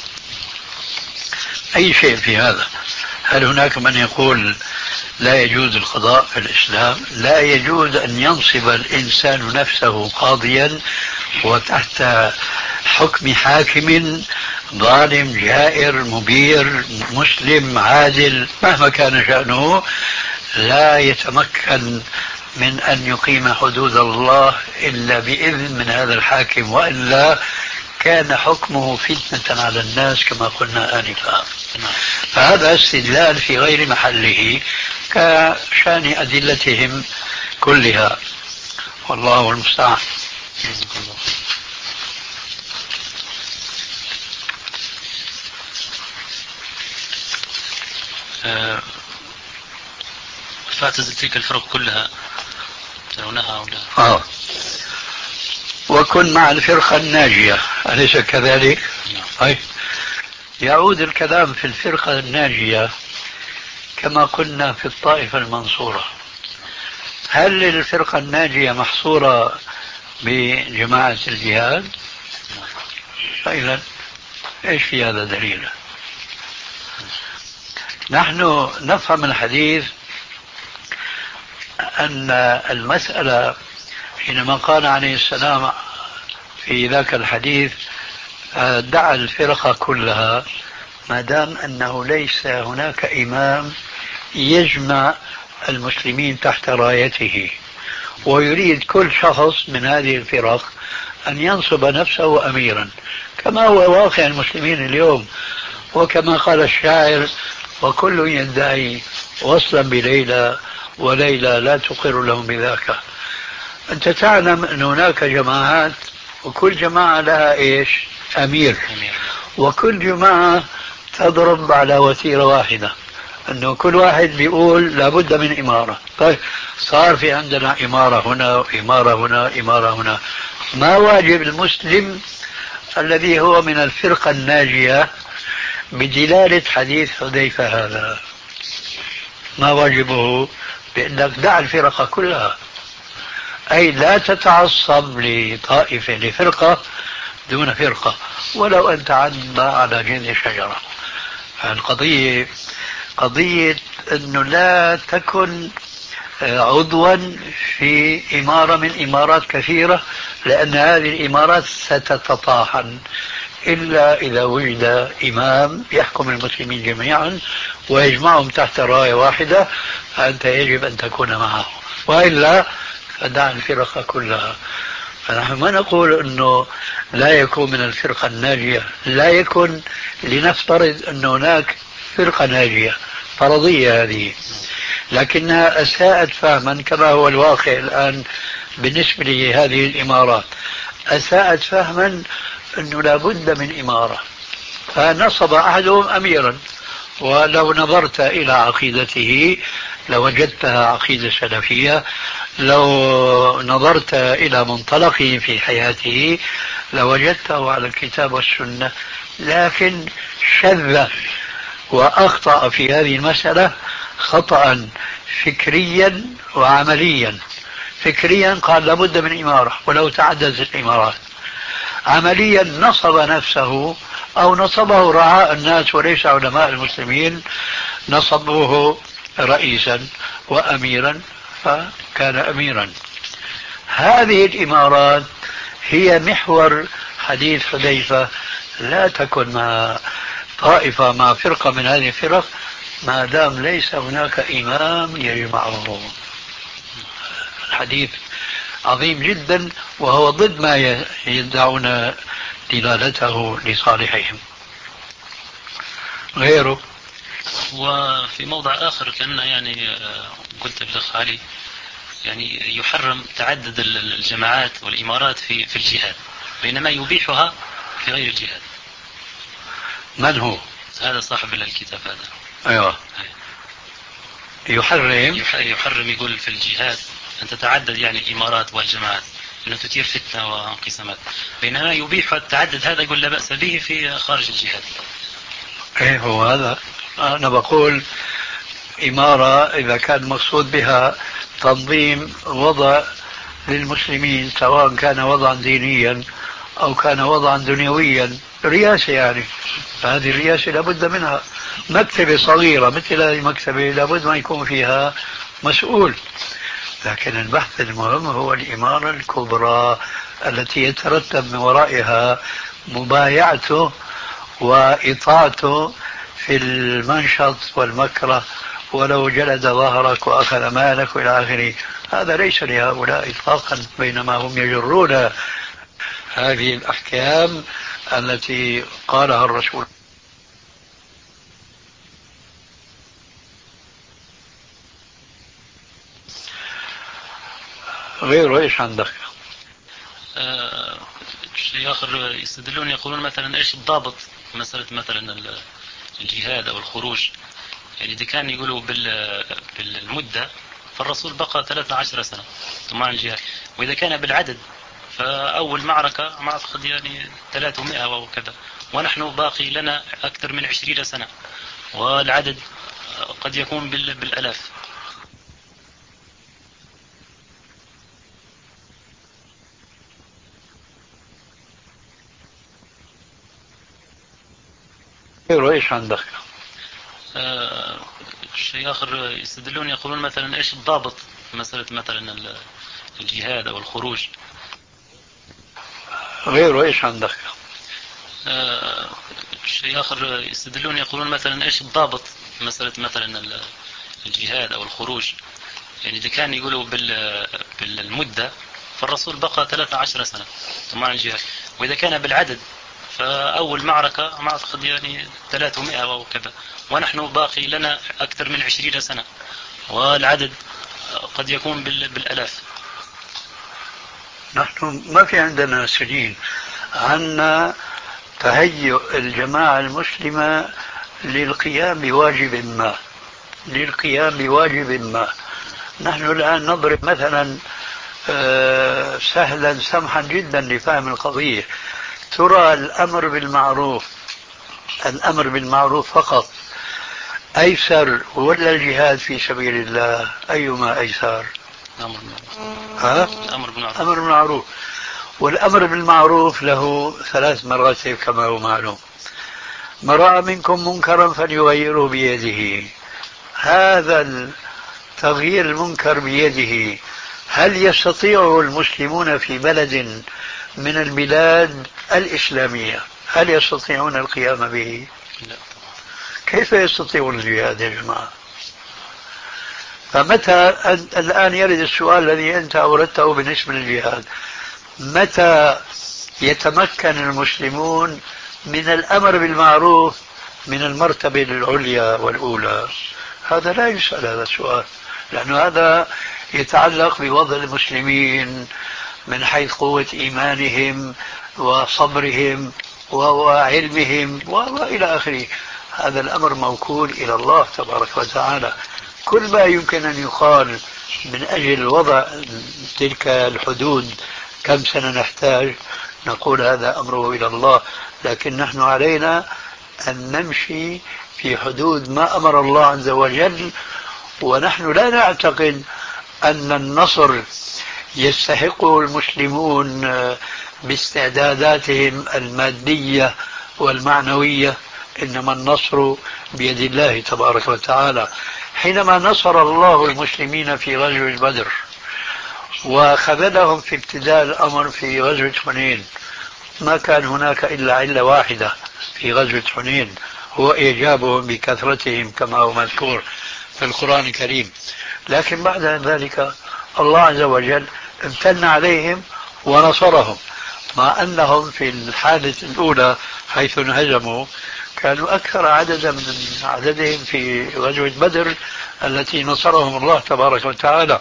أي شيء في هذا. هل هناك من يقول لا يجوز القضاء في الإسلام؟ لا يجوز أن ينصب الإنسان نفسه قاضيا وتحت حكم حاكم ظالم جائر مبير مسلم عادل مهما كان شأنه، لا يتمكن من أن يقيم حدود الله إلا بإذن من هذا الحاكم، وإلا كان حكمه فتنة على الناس كما قلنا آنفا. فهذا استدلال في غير محله كشان أدلتهم كلها، والله المستعان. فاعتزل تلك الفرق كلها ترونها أو لا؟ آه. وكن مع الفرقة الناجية، أليس كذلك؟ أي. يعود الكلام في الفرقة الناجية كما قلنا في الطائفة المنصورة. هل الفرقة الناجية محصورة بجماعة الجهاد؟ فإذا إيش في هذا دليل؟ نحن نفهم الحديث أن المسألة حينما قال عليه السلام في ذاك الحديث دع الفرقة كلها، ما دام أنه ليس هناك إمام يجمع المسلمين تحت رايته، ويريد كل شخص من هذه الفرق أن ينصب نفسه أميرا، كما هو واقع المسلمين اليوم. وكما قال الشاعر: وكل يدعي وصلا بليلى وليلى لا تقر لهم بذاك. أنت تعلم أن هناك جماعات، وكل جماعة لها إيش؟ أمير. وكل جماعة تضرب على وتيرة واحدة، أنه كل واحد بيقول لابد من إمارة. طيب صار في عندنا إمارة هنا وإمارة هنا إمارة هنا. ما واجب المسلم الذي هو من الفرقة الناجية بدلالة حديث حذيفة هذا؟ ما واجبه؟ بأنك دع الفرقة كلها، أي لا تتعصب لطائفة لفرقة دون فرقة، ولو أن تعدى على جذع شجرة. القضية قضية أنه لا تكن عضوا في إمارة من إمارات كثيرة، لأن هذه الإمارات ستتطاحن إلا إذا وجد إمام يحكم المسلمين جميعا ويجمعهم تحت راية واحدة، فأنت يجب أن تكون معه، وإلا فدع الفرقة كلها. فنحن ما نقول أنه لا يكون من الفرقة الناجية، لا يكن، لنفترض أن هناك فرقة ناجية فرضية هذه، لكنها أساءت فهما كما هو الواقع الآن بالنسبة لهذه الإمارات. أساءت فهما أنه لا بد من إمارة، فنصب أحدهم أميرا، ولو نظرت إلى عقيدته لوجدتها عقيدة سلفية، لو نظرت إلى منطلقه في حياته لوجدته على الكتاب والسنة، لكن شذ وأخطأ في هذه المسألة خطأ فكريا وعمليا. فكريا قال لابد من إمارة ولو تعددت الإمارات، عمليا نصب نفسه أو نصبه رعاء الناس وليس علماء المسلمين، نصبوه رئيسا وأميرا فكان أميرا. هذه الإمارات هي محور حديث حذيفة: لا تكن مع طائفة مع فرقة من هذه الفرق ما دام ليس هناك إمام يجمعه. الحديث عظيم جدا، وهو ضد ما يدعون دلالته لصالحهم. غيره. وفي موضع آخر كان يعني قلت الأخ علي يعني يحرم تعدد الجماعات والإمارات في في الجهاد، بينما يبيحها في غير الجهاد. من هو هذا صاحب الكتاب هذا؟ أيوة. يحرم يحرم يقول في الجهاد أن تتعدد يعني الإمارات والجماعات، أنه تثير فتنة وانقسامات، بينما يبيح التعدد هذا يقول لا بأس به في خارج الجهاد. ايه هو هذا. أنا بقول إمارة إذا كان مقصود بها تنظيم وضع للمسلمين، سواء كان وضعا دينيا أو كان وضعا دنيويا، رئاسة يعني، فهذه الرئاسة لابد منها. مكتبة صغيرة مثل هذه المكتبة لابد ما يكون فيها مسؤول، لكن البحث المهم هو الإمارة الكبرى التي يترتب من ورائها مبايعته وإطاعته في المنشط والمكره، ولو جلد ظهرك وأخذ مالك إلى آخره. هذا ليس لهؤلاء إطلاقا، بينما هم يجرون هذه الأحكام التي قالها الرسول. غيره ايش عندك؟ آه شيء آخر يستدلون يقولون مثلا ايش الضابط مسألة مثلا الجهاد او الخروج، يعني إذا كان يقولوا بالمدة فالرسول بقى ثلاثة عشر سنة ثم الجهاد، وإذا كان بالعدد فأول معركة ما أعتقد يعني ثلاثمائة وكذا، ونحن باقي لنا أكثر من عشرين سنة، والعدد قد يكون بالألاف. غيره ايش عندك؟ آه شيء آخر يستدلون يقولون مثلا ايش الضابط مسألة مثلا الجهاد أو الخروج. غيره إيش عندك؟ آه شيء آخر يستدلون يقولون مثلا إيش الضابط مسألة مثلا الجهاد أو الخروج. يعني إذا كان يقولوا بالمدة فالرسول بقى ثلاثة عشر سنة طبعا الجهاد، وإذا كان بالعدد فأول معركة ما أعتقد يعني ثلاثمائة أو كذا، ونحن باقي لنا أكثر من عشرين سنة والعدد قد يكون بالألاف. نحن ما في عندنا سنين، عندنا تهيؤ الجماعة المسلمة للقيام بواجب ما للقيام بواجب ما نحن الآن نضرب مثلا سهلا سمحا جدا لفهم القضية. ترى الأمر بالمعروف الأمر بالمعروف فقط أيسر ولا الجهاد في سبيل الله؟ أيما أيسر؟ الأمر بالمعروف. ها؟ الأمر بالمعروف. الأمر بالمعروف. والأمر بالمعروف له ثلاث مراتب كما هو معلوم. من رأى منكم منكرا فليغيره بيده. هذا التغيير المنكر بيده هل يستطيع المسلمون في بلد من البلاد الإسلامية هل يستطيعون القيام به؟ لا. كيف يستطيعون الجهاد يا جماعة؟ فمتى الآن يرد السؤال الذي أنت أوردته بالنسبة للجهاد، متى يتمكن المسلمون من الأمر بالمعروف من المرتبة العليا والأولى؟ هذا لا يسأل هذا السؤال، لأن هذا يتعلق بوضع المسلمين من حيث قوة إيمانهم وصبرهم وعلمهم وإلى آخره. هذا الأمر موكول إلى الله تبارك وتعالى. كل ما يمكن أن يقال من أجل وضع تلك الحدود كم سنة نحتاج، نقول هذا أمره إلى الله، لكن نحن علينا أن نمشي في حدود ما أمر الله عز وجل. ونحن لا نعتقد أن النصر يستحقه المسلمون باستعداداتهم المادية والمعنوية، إنما النصر بيد الله تبارك وتعالى. حينما نصر الله المسلمين في غزوة بدر وخذلهم في ابتداء الأمر في غزوة حنين، ما كان هناك إلا علة واحدة في غزوة حنين، هو إعجابهم بكثرتهم كما هو مذكور في القرآن الكريم. لكن بعد ذلك الله عز وجل امتن عليهم ونصرهم، مع أنهم في الحالة الأولى حيث انهزموا كانوا أكثر عددا من عددهم في غزوة بدر التي نصرهم الله تبارك وتعالى.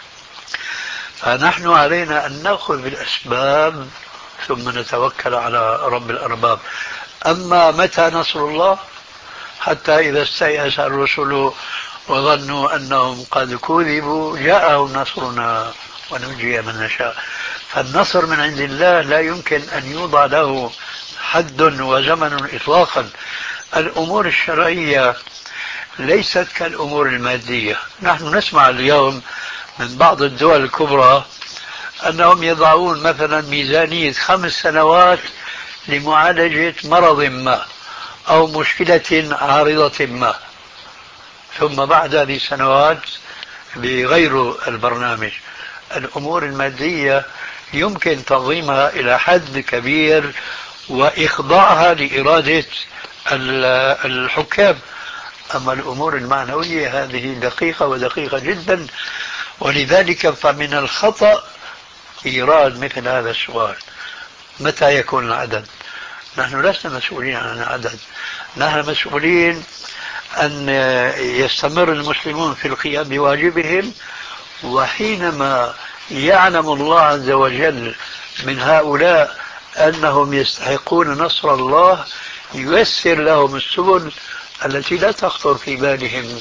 فنحن علينا أن نأخذ بالأسباب ثم نتوكل على رب الأرباب. أما متى نصر الله؟ حتى إذا استيأس الرسل وظنوا أنهم قد كذبوا جاءهم نصرنا ونجي من نشاء. فالنصر من عند الله لا يمكن أن يوضع له حد وزمن إطلاقا. الأمور الشرعية ليست كالأمور المادية. نحن نسمع اليوم من بعض الدول الكبرى أنهم يضعون مثلا ميزانية خمس سنوات لمعالجة مرض ما أو مشكلة عارضة ما، ثم بعد هذه السنوات بغير البرنامج. الأمور المادية يمكن تنظيمها إلى حد كبير وإخضاعها لإرادة الحكام، أما الأمور المعنوية هذه دقيقة ودقيقة جدا. ولذلك فمن الخطأ إيراد مثل هذا السؤال متى يكون العدد. نحن لسنا مسؤولين عن العدد، نحن مسؤولين أن يستمر المسلمون في القيام بواجبهم، وحينما يعلم الله عز وجل من هؤلاء أنهم يستحقون نصر الله ييسر لهم السبل التي لا تخطر في بالهم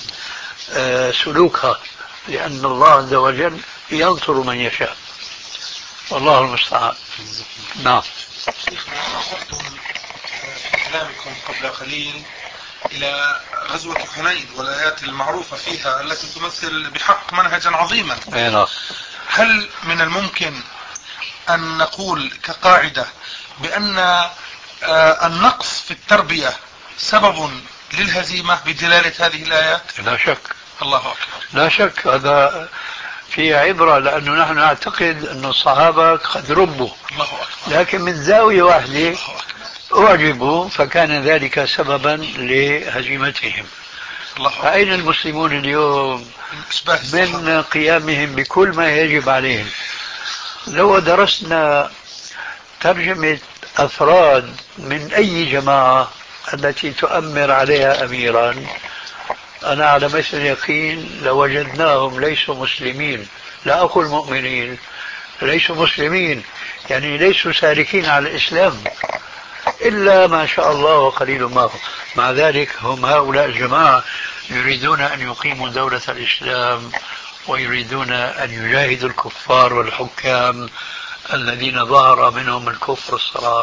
سلوكها، لأن الله عز وجل ينصر من يشاء، والله المستعان. نعم. شيخنا، أشرتم في كلامكم قبل قليل إلى غزوة حنين والآيات المعروفة فيها التي تمثل بحق منهجا عظيما. أينا. هل من الممكن أن نقول كقاعدة بأن النقص في التربية سبب للهزيمة بدلالة هذه الآيات؟ لا شك. الله أكبر. لا شك. هذا في عبرة، لأنه نحن نعتقد أن الصحابة قد ربوا، لكن من زاوية واحدة أعجبوا فكان ذلك سببا لهزيمتهم. فأين المسلمون اليوم من قيامهم بكل ما يجب عليهم؟ لو درسنا ترجمة أفراد من أي جماعة التي تؤمر عليها أميرا، أنا على مثل اليقين لوجدناهم ليسوا مسلمين، لا أقول مؤمنين، ليسوا مسلمين، يعني ليسوا سالكين على الإسلام إلا ما شاء الله وقليل ما هو. مع ذلك هم هؤلاء الجماعة يريدون أن يقيموا دولة الإسلام، ويريدون أن يجاهدوا الكفار والحكام الذين ظهر منهم الكفر الصراح.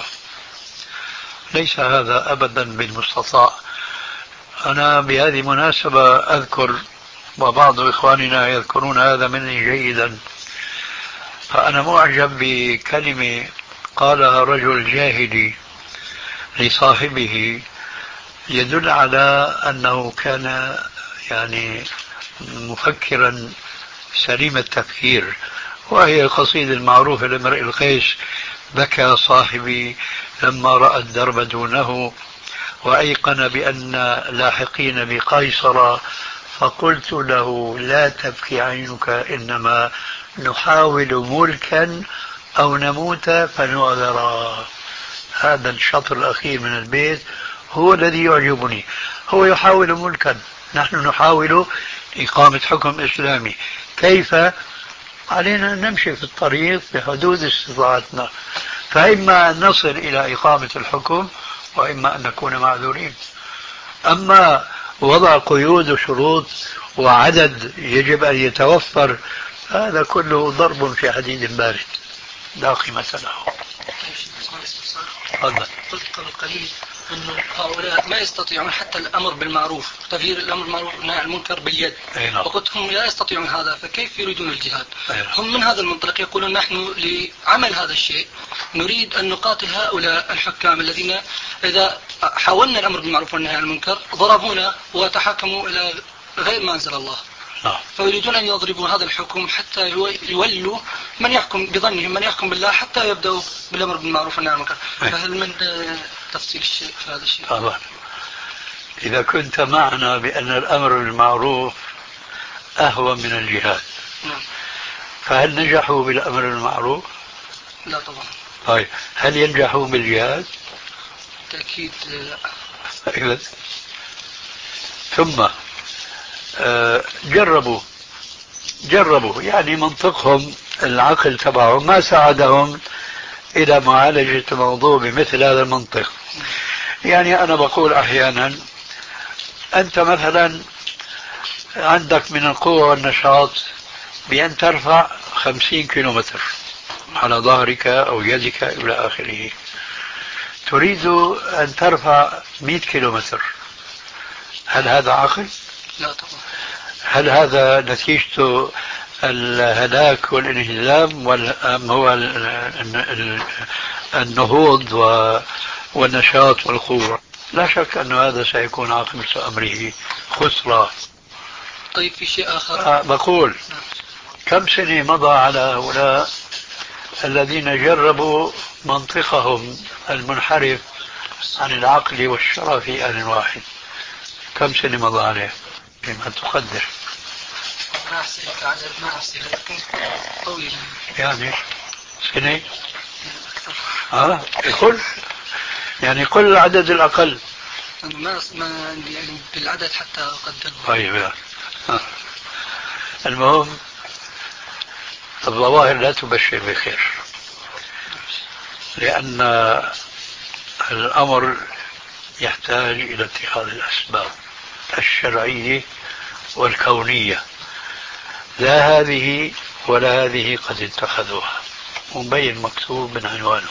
ليس هذا أبدا بالمستطاع. أنا بهذه المناسبة أذكر، وبعض إخواننا يذكرون هذا مني جيدا، فأنا معجب بكلمة قالها رجل جاهلي لصاحبه يدل على أنه كان يعني مفكرا سليم التفكير، وهي القصيدة المعروفة لامرئ القيس: بكى صاحبي لما رأى الدرب دونه، وأيقن بأن لاحقين بقيصر، فقلت له لا تبكي عينك، إنما نحاول ملكا أو نموت فنعذرا. هذا الشطر الأخير من البيت هو الذي يعجبني. هو يحاول ملكا، نحن نحاول إقامة حكم إسلامي. كيف؟ علينا أن نمشي في الطريق بحدود استطاعتنا، فإما أن نصل إلى إقامة الحكم، وإما أن نكون معذورين. أما وضع قيود وشروط وعدد يجب أن يتوفر، هذا كله ضرب في حديد بارد لا قيمة له. قلت قبل قليل أن هؤلاء ما يستطيعون حتى الأمر بالمعروف، تغيير الأمر بالمعروف والنهي عن المنكر باليد، وقلت هم لا يستطيعون هذا، فكيف يريدون الجهاد؟ هم من هذا المنطلق يقولون نحن لعمل هذا الشيء نريد أن نقاتل هؤلاء الحكام الذين إذا حاولنا الأمر بالمعروف والنهي عن المنكر ضربونا وتحاكموا إلى غير ما أنزل الله، فيريدون أن يضربوا هذا الحكم حتى يولوا من يحكم بظنهم من يحكم بالله حتى يبدأوا بالأمر بالمعروف والنهي عن المنكر. فهل من تفصيل الشيء في هذا الشيء؟ طبعا. إذا كنت معنا بأن الأمر بالمعروف أهون من الجهاد، نعم. فهل نجحوا بالأمر بالمعروف؟ لا طبعا. طيب هل ينجحوا بالجهاد؟ تأكيد لا. طيب. ثم جربوا جربوا يعني منطقهم العقل تبعهم ما ساعدهم إلى معالجة الموضوع بمثل هذا المنطق. يعني أنا بقول أحيانا أنت مثلا عندك من القوة والنشاط بأن ترفع خمسين كيلومتر على ظهرك أو يدك إلى آخره، تريد أن ترفع مئة كيلومتر، هل هذا عقل؟ لا طبعا. هل هذا نتيجته الهلاك والانهزام أم هو النهوض والنشاط والقوة؟ لا شك أن هذا سيكون عاقبة أمره خسرة. طيب في شيء آخر بقول كم سنة مضى على هؤلاء الذين جربوا منطقهم المنحرف عن العقل والشرع في آن واحد؟ كم سنة مضى عليه فيما تقدر؟ ما أحسنك عدد ما أحسن لكن طويل يعني سنة ها قل يعني قل العدد الأقل. أنا ما ما يعني بالعدد حتى أقدر. طيب يعني. المهم الظواهر لا تبشر بخير، لأن الأمر يحتاج إلى اتخاذ الأسباب الشرعية والكونية، لا هذه ولا هذه قد اتخذوها، ومبين مكتوب من عنوانه.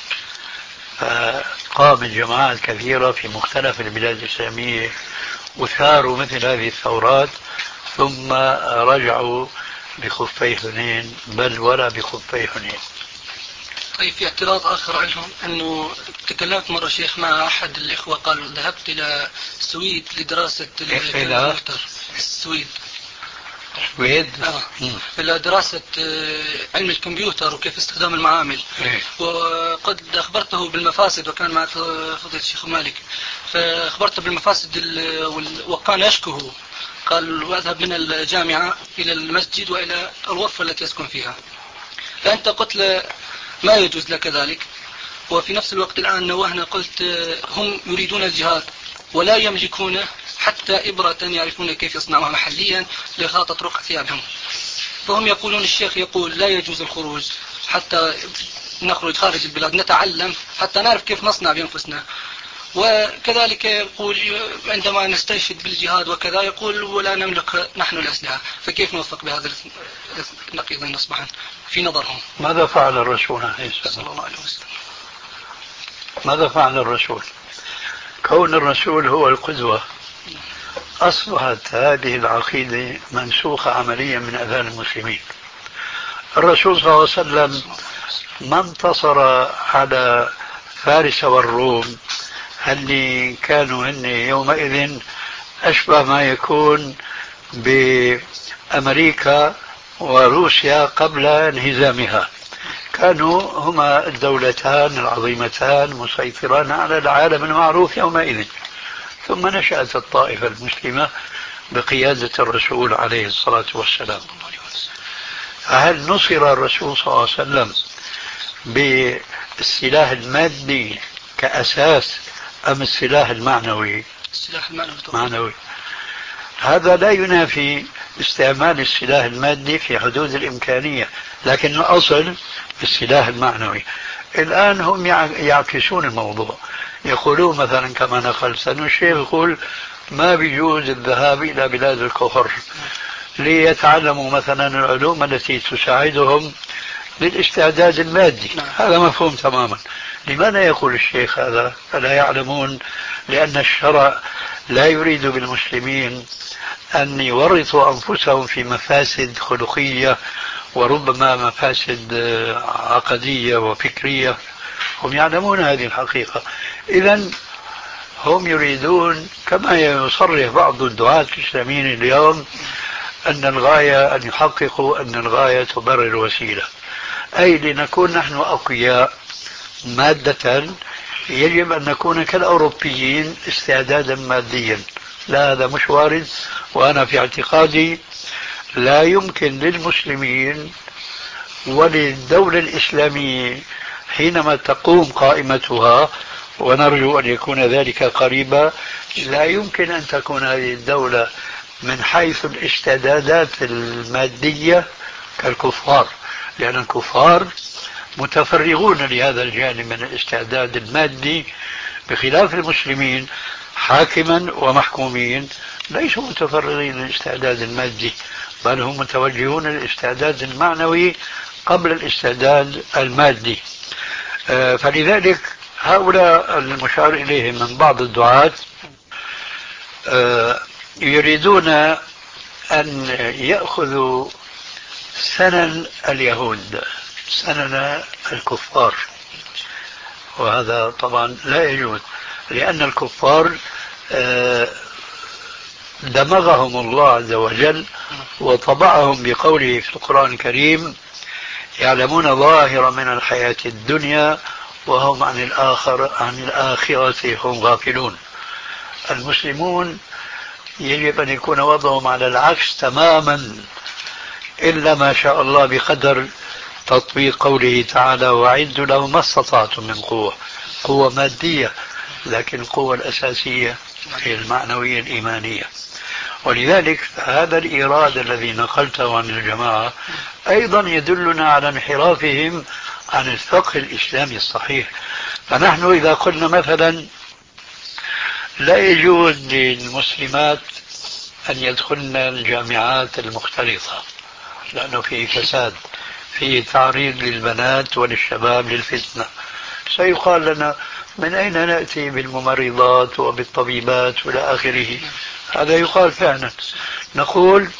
فقامت جماعات كثيرة في مختلف البلاد الإسلامية وثاروا مثل هذه الثورات، ثم رجعوا بخفي حنين، بل ولا بخفي حنين. طيب في اعتراض آخر عنهم أنه تكلمت مرة شيخ مع أحد الإخوة قال ذهبت إلى السويد لدراسة إلى السويد السويد إلى دراسة علم الكمبيوتر وكيف استخدام المعامل. إيه؟ وقد أخبرته بالمفاسد، وكان مع فضيلة الشيخ مالك، فأخبرته بالمفاسد وكان يشكه. قال وأذهب من الجامعة إلى المسجد وإلى الغرفة التي يسكن فيها. فأنت قلت ما يجوز لك ذلك، وفي نفس الوقت الآن نوهنا قلت هم يريدون الجهاد ولا يملكون حتى إبرة يعرفون كيف يصنعوها محليا لخاطة رقع ثيابهم. فهم يقولون الشيخ يقول لا يجوز الخروج حتى نخرج خارج البلاد نتعلم حتى نعرف كيف نصنع بأنفسنا. وكذلك يقول عندما نستشهد بالجهاد وكذا يقول ولا نملك نحن الأسلحة. فكيف نوفق بهذا النقيضين أصبحا في نظرهم؟ ماذا فعل الرسول عليه الصلاة صلى الله عليه وسلم؟ ماذا فعل الرسول؟ كون الرسول هو القدوة أصبحت هذه العقيدة منسوخة عمليا من أذهان المسلمين. الرسول صلى الله عليه وسلم ما انتصر على فارس والروم اللي كانوا هن يومئذ أشبه ما يكون بأمريكا وروسيا قبل انهزامها. كانوا هما الدولتان العظيمتان مسيطران على العالم المعروف يومئذ. ثم نشأت الطائفة المسلمة بقيادة الرسول عليه الصلاة والسلام. هل نصر الرسول صلى الله عليه وسلم بالسلاح المادي كأساس أم السلاح المعنوي؟ السلاح المعنوي. معنوي. هذا لا ينافي استعمال السلاح المادي في حدود الإمكانية، لكن الأصل السلاح المعنوي. الآن هم يعكسون الموضوع، يقولون مثلا كما نقلت أن الشيخ يقول ما بيجوز الذهاب إلى بلاد الكفر ليتعلموا مثلا العلوم التي تساعدهم للاستعداد المادي. هذا مفهوم تماما. لماذا يقول الشيخ هذا؟ فلا يعلمون لأن الشرع لا يريد بالمسلمين أن يورطوا أنفسهم في مفاسد خلقية وربما مفاسد عقدية وفكرية. هم يعلمون هذه الحقيقة. إذن هم يريدون كما يصرح بعض الدعاة الإسلاميين اليوم أن الغاية أن يحققوا أن الغاية تبرر الوسيلة، أي لنكون نحن أقوياء مادة يجب أن نكون كالأوروبيين استعدادا ماديا. لا، هذا مش وارد. وأنا في اعتقادي لا يمكن للمسلمين وللدولة الإسلامية حينما تقوم قائمتها، ونرجو أن يكون ذلك قريبا، لا يمكن أن تكون هذه الدولة من حيث الاستعدادات المادية كالكفار، لأن الكفار متفرغون لهذا الجانب من الاستعداد المادي، بخلاف المسلمين حاكما ومحكومين ليسوا متفرغين للاستعداد المادي، بل هم متوجهون للاستعداد المعنوي قبل الاستعداد المادي. فلذلك هؤلاء المشار إليهم من بعض الدعاة يريدون أن يأخذوا سنن اليهود، سنن الكفار، وهذا طبعا لا يجوز، لأن الكفار دمغهم الله عز وجل وطبعهم بقوله في القرآن الكريم يعلمون ظاهرا من الحياة الدنيا وهم عن الآخر عن الآخرة هم غافلون. المسلمون يجب أن يكون وضعهم على العكس تماما، إلا ما شاء الله بقدر تطبيق قوله تعالى وأعدوا لهم ما استطعتم من قوة، قوة مادية، لكن القوة الأساسية هي المعنوية الإيمانية. ولذلك هذا الإيراد الذي نقلته عن الجماعة أيضا يدلنا على انحرافهم عن الفقه الإسلامي الصحيح. فنحن إذا قلنا مثلا لا يجوز للمسلمات أن يدخلن الجامعات المختلطة لأنه فيه فساد، فيه تعريض للبنات وللشباب للفتنة، سيقال لنا من أين نأتي بالممرضات وبالطبيبات وإلى آخره. هذا يقال فعلا. نقول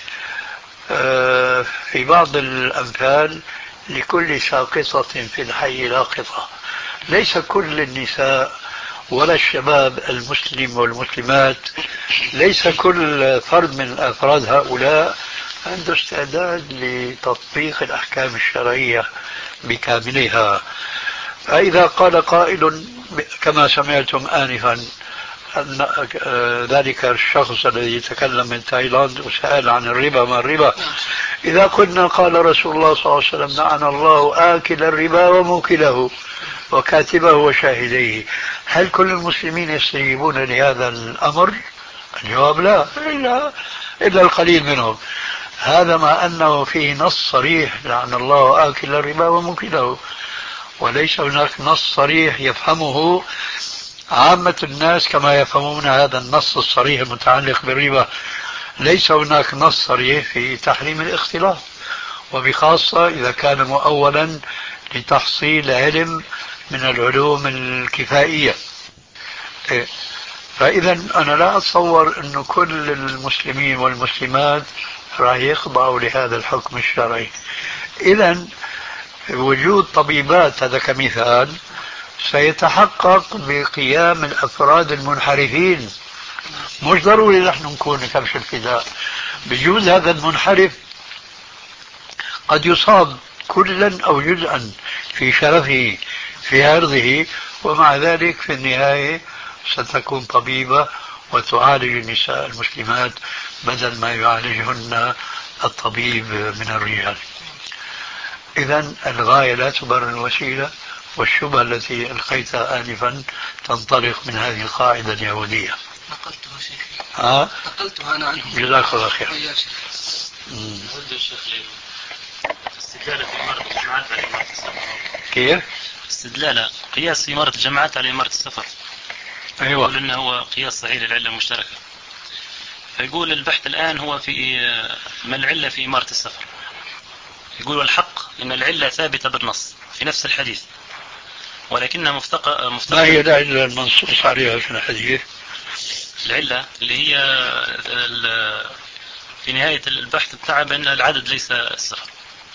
في بعض الأمثال لكل ساقطة في الحي لاقطة. ليس كل النساء ولا الشباب المسلم والمسلمات، ليس كل فرد من أفراد هؤلاء عنده استعداد لتطبيق الأحكام الشرعية بكاملها. فإذا قال قائل كما سمعتم آنفا أن ذلك الشخص الذي تكلم من تايلاند وسأل عن الربا ما الربا، إذا قلنا قال رسول الله صلى الله عليه وسلم لعن الله آكل الربا وموكله وكاتبه وشاهديه، هل كل المسلمين يستجيبون لهذا الأمر؟ الجواب لا، إلا, إلا القليل منهم. هذا مع أنه فيه نص صريح لعن الله آكل الربا وموكله، وليس هناك نص صريح يفهمه عامة الناس كما يفهمون هذا النص الصريح المتعلق بالربا. ليس هناك نص صريح في تحريم الاختلاط، وبخاصة إذا كان مؤولا لتحصيل علم من العلوم الكفائية. فإذا أنا لا أتصور أن كل المسلمين والمسلمات راح يخضعوا لهذا الحكم الشرعي. إذا وجود طبيبات هذا كمثال سيتحقق بقيام الأفراد المنحرفين. مش ضروري نحن نكون كبش الفداء، بجوز هذا المنحرف قد يصاب كلا أو جزءا في شرفه في عرضه، ومع ذلك في النهاية ستكون طبيبة وتعالج النساء المسلمات بدل ما يعالجهن الطبيب من الرجال. إذا الغاية لا تبرر الوسيلة، والشبهة التي ألقيتها آنفا تنطلق من هذه القاعدة اليهودية. نقلتها شيخ. ها؟ نقلتها أنا عنهم. جزاك الله خير. أود الشيخ استدلال في إمارة الجماعات على إمارة السفر. كيف؟ استدلال قياس إمارة الجماعات على إمارة السفر. أيوة. يقول إنه هو قياس صحيح للعلة المشتركة. فيقول البحث الآن هو في ما العلة في إمارة السفر. يقول الحق إن العلة ثابتة بالنص في نفس الحديث، ولكنها مفتقة مفتقة. ما هي العلة المنصوص عليها في الحديث؟ العلة اللي هي في نهاية البحث بتاعها بأن العدد ليس السفر.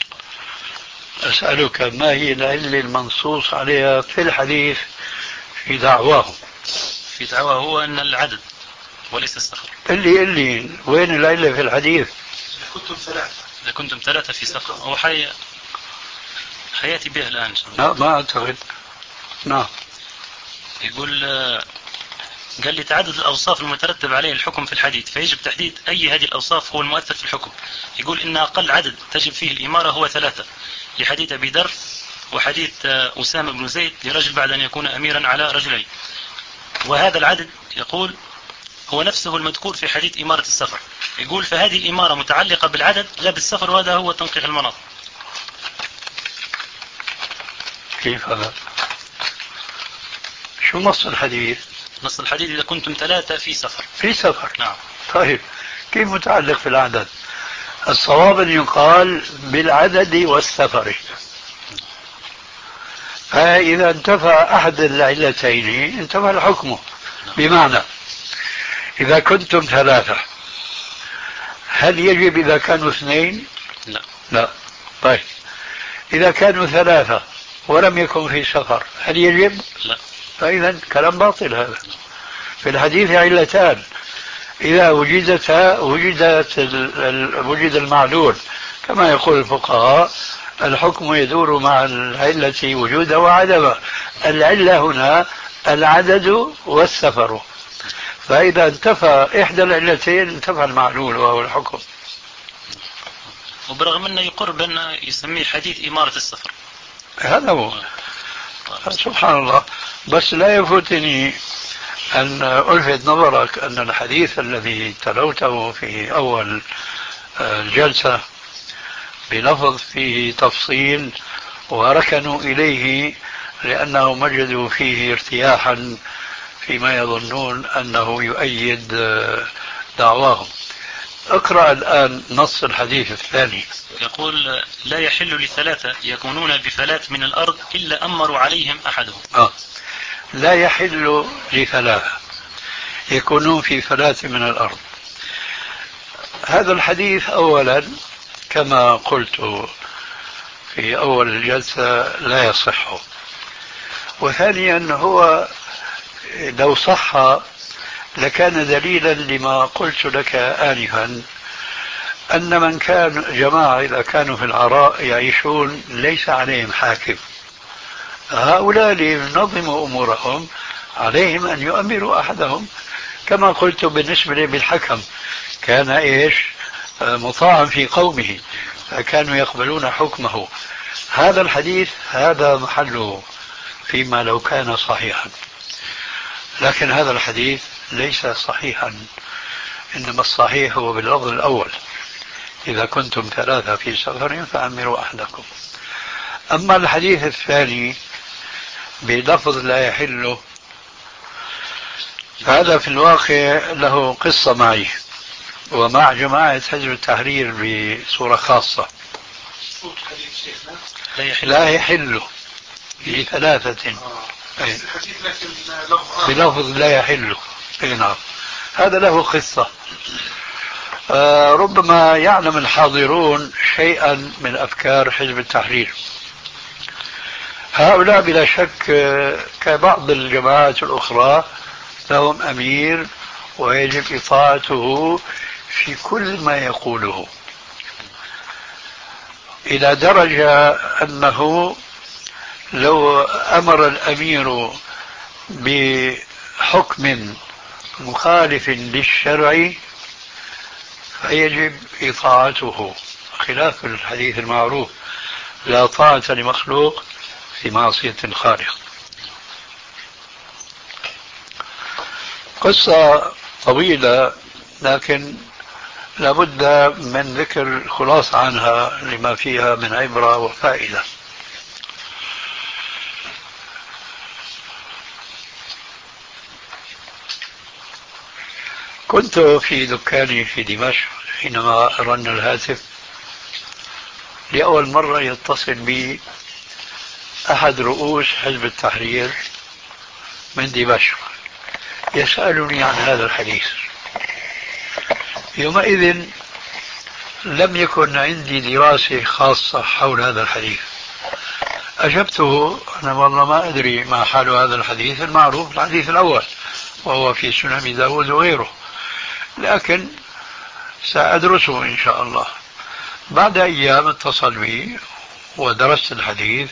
أسألك ما هي العلة المنصوص عليها في الحديث في دعواه؟ في دعواه هو أن العدد وليس السفر. اللي اللي وين العلة في الحديث؟ كنتم ثلاثة. إذا كنتم ثلاثة في سفر هو حي حياتي به الآن. لا ما أعتقد. نعم. يقول قال لي تعدد الأوصاف المترتب عليه الحكم في الحديث، فيجب تحديد أي هذه الأوصاف هو المؤثر في الحكم. يقول إن أقل عدد تجب فيه الإمارة هو ثلاثة، لحديث أبي ذر وحديث أسامة بن زيد لرجل بعد أن يكون أميرا على رجلين. وهذا العدد يقول هو نفسه المذكور في حديث إمارة السفر. يقول فهذه الإمارة متعلقة بالعدد لا بالسفر، وهذا هو تنقيح المناط. كيف هذا؟ شو نص الحديث؟ نص الحديث إذا كنتم ثلاثة في سفر. في سفر. نعم. طيب كيف متعلق في العدد؟ الصواب أن يقال بالعدد والسفر. فإذا انتفى أحد العلتين انتفى الحكم. بمعنى إذا كنتم ثلاثة هل يجب إذا كانوا اثنين؟ لا. لا. طيب إذا كانوا ثلاثة ولم يكن في سفر هل يجب؟ لا. فإذا كلام باطل هذا. في الحديث علتان، إذا وجدتا وجدت وجد المعلول كما يقول الفقهاء الحكم يدور مع العلة وجودا وعدما. العلة هنا العدد والسفر، فإذا انتفى إحدى العلتين انتفى المعلول وهو الحكم. وبرغم أنه يقر بأن يسميه حديث إمارة السفر. هذا هو. سبحان الله. بس لا يفوتني أن ألفت نظرك أن الحديث الذي تلوته في أول الجلسة بلفظ فيه تفصيل وركنوا إليه لأنهم وجدوا فيه ارتياحا فيما يظنون أنه يؤيد دعواهم. اقرأ الآن نص الحديث الثاني. يقول لا يحل لثلاثة يكونون بفلاة من الأرض إلا أمروا عليهم أحدهم. آه. لا يحل لثلاثة يكونون في فلاة من الأرض. هذا الحديث أولا كما قلت في أول الجلسة لا يصح، وثانيا هو لو صح لكان دليلا لما قلت لك آنفا أن من كان جماعة إذا كانوا في العراء يعيشون ليس عليهم حاكم، هؤلاء لينظموا أمورهم عليهم أن يؤمروا أحدهم، كما قلت بالنسبة للحكم كان إيش مطاعا في قومه فكانوا يقبلون حكمه. هذا الحديث هذا محله فيما لو كان صحيحا، لكن هذا الحديث ليس صحيحا، إنما الصحيح هو باللفظ الأول: إذا كنتم ثلاثة في سفر فأمروا أحدكم. أما الحديث الثاني بلفظ لا يحل، هذا في الواقع له قصة معي ومع جماعة حزب التحرير بصورة خاصة. لا يحل لثلاثة بلفظ لا يحل. نعم، هذا له قصة. آه ربما يعلم الحاضرون شيئا من أفكار حزب التحرير. هؤلاء بلا شك كبعض الجماعات الأخرى لهم أمير ويجب إطاعته في كل ما يقوله، إلى درجة أنه لو أمر الأمير بحكم مخالف للشرع فيجب إطاعته، خلاف الحديث المعروف: لا طاعة لمخلوق في معصية الخالق. قصة طويلة لكن لابد من ذكر خلاصة عنها لما فيها من عبرة وفائدة. كنت في دكاني في دمشق حينما رن الهاتف، لأول مرة يتصل بي أحد رؤوس حزب التحرير من دمشق يسألني عن هذا الحديث. يومئذ لم يكن عندي دراسة خاصة حول هذا الحديث. أجبته: أنا والله ما أدري ما حال هذا الحديث، المعروف الحديث الأول وهو في سنن داود وغيره، لكن سأدرسه إن شاء الله. بعد أيام اتصل بي ودرست الحديث،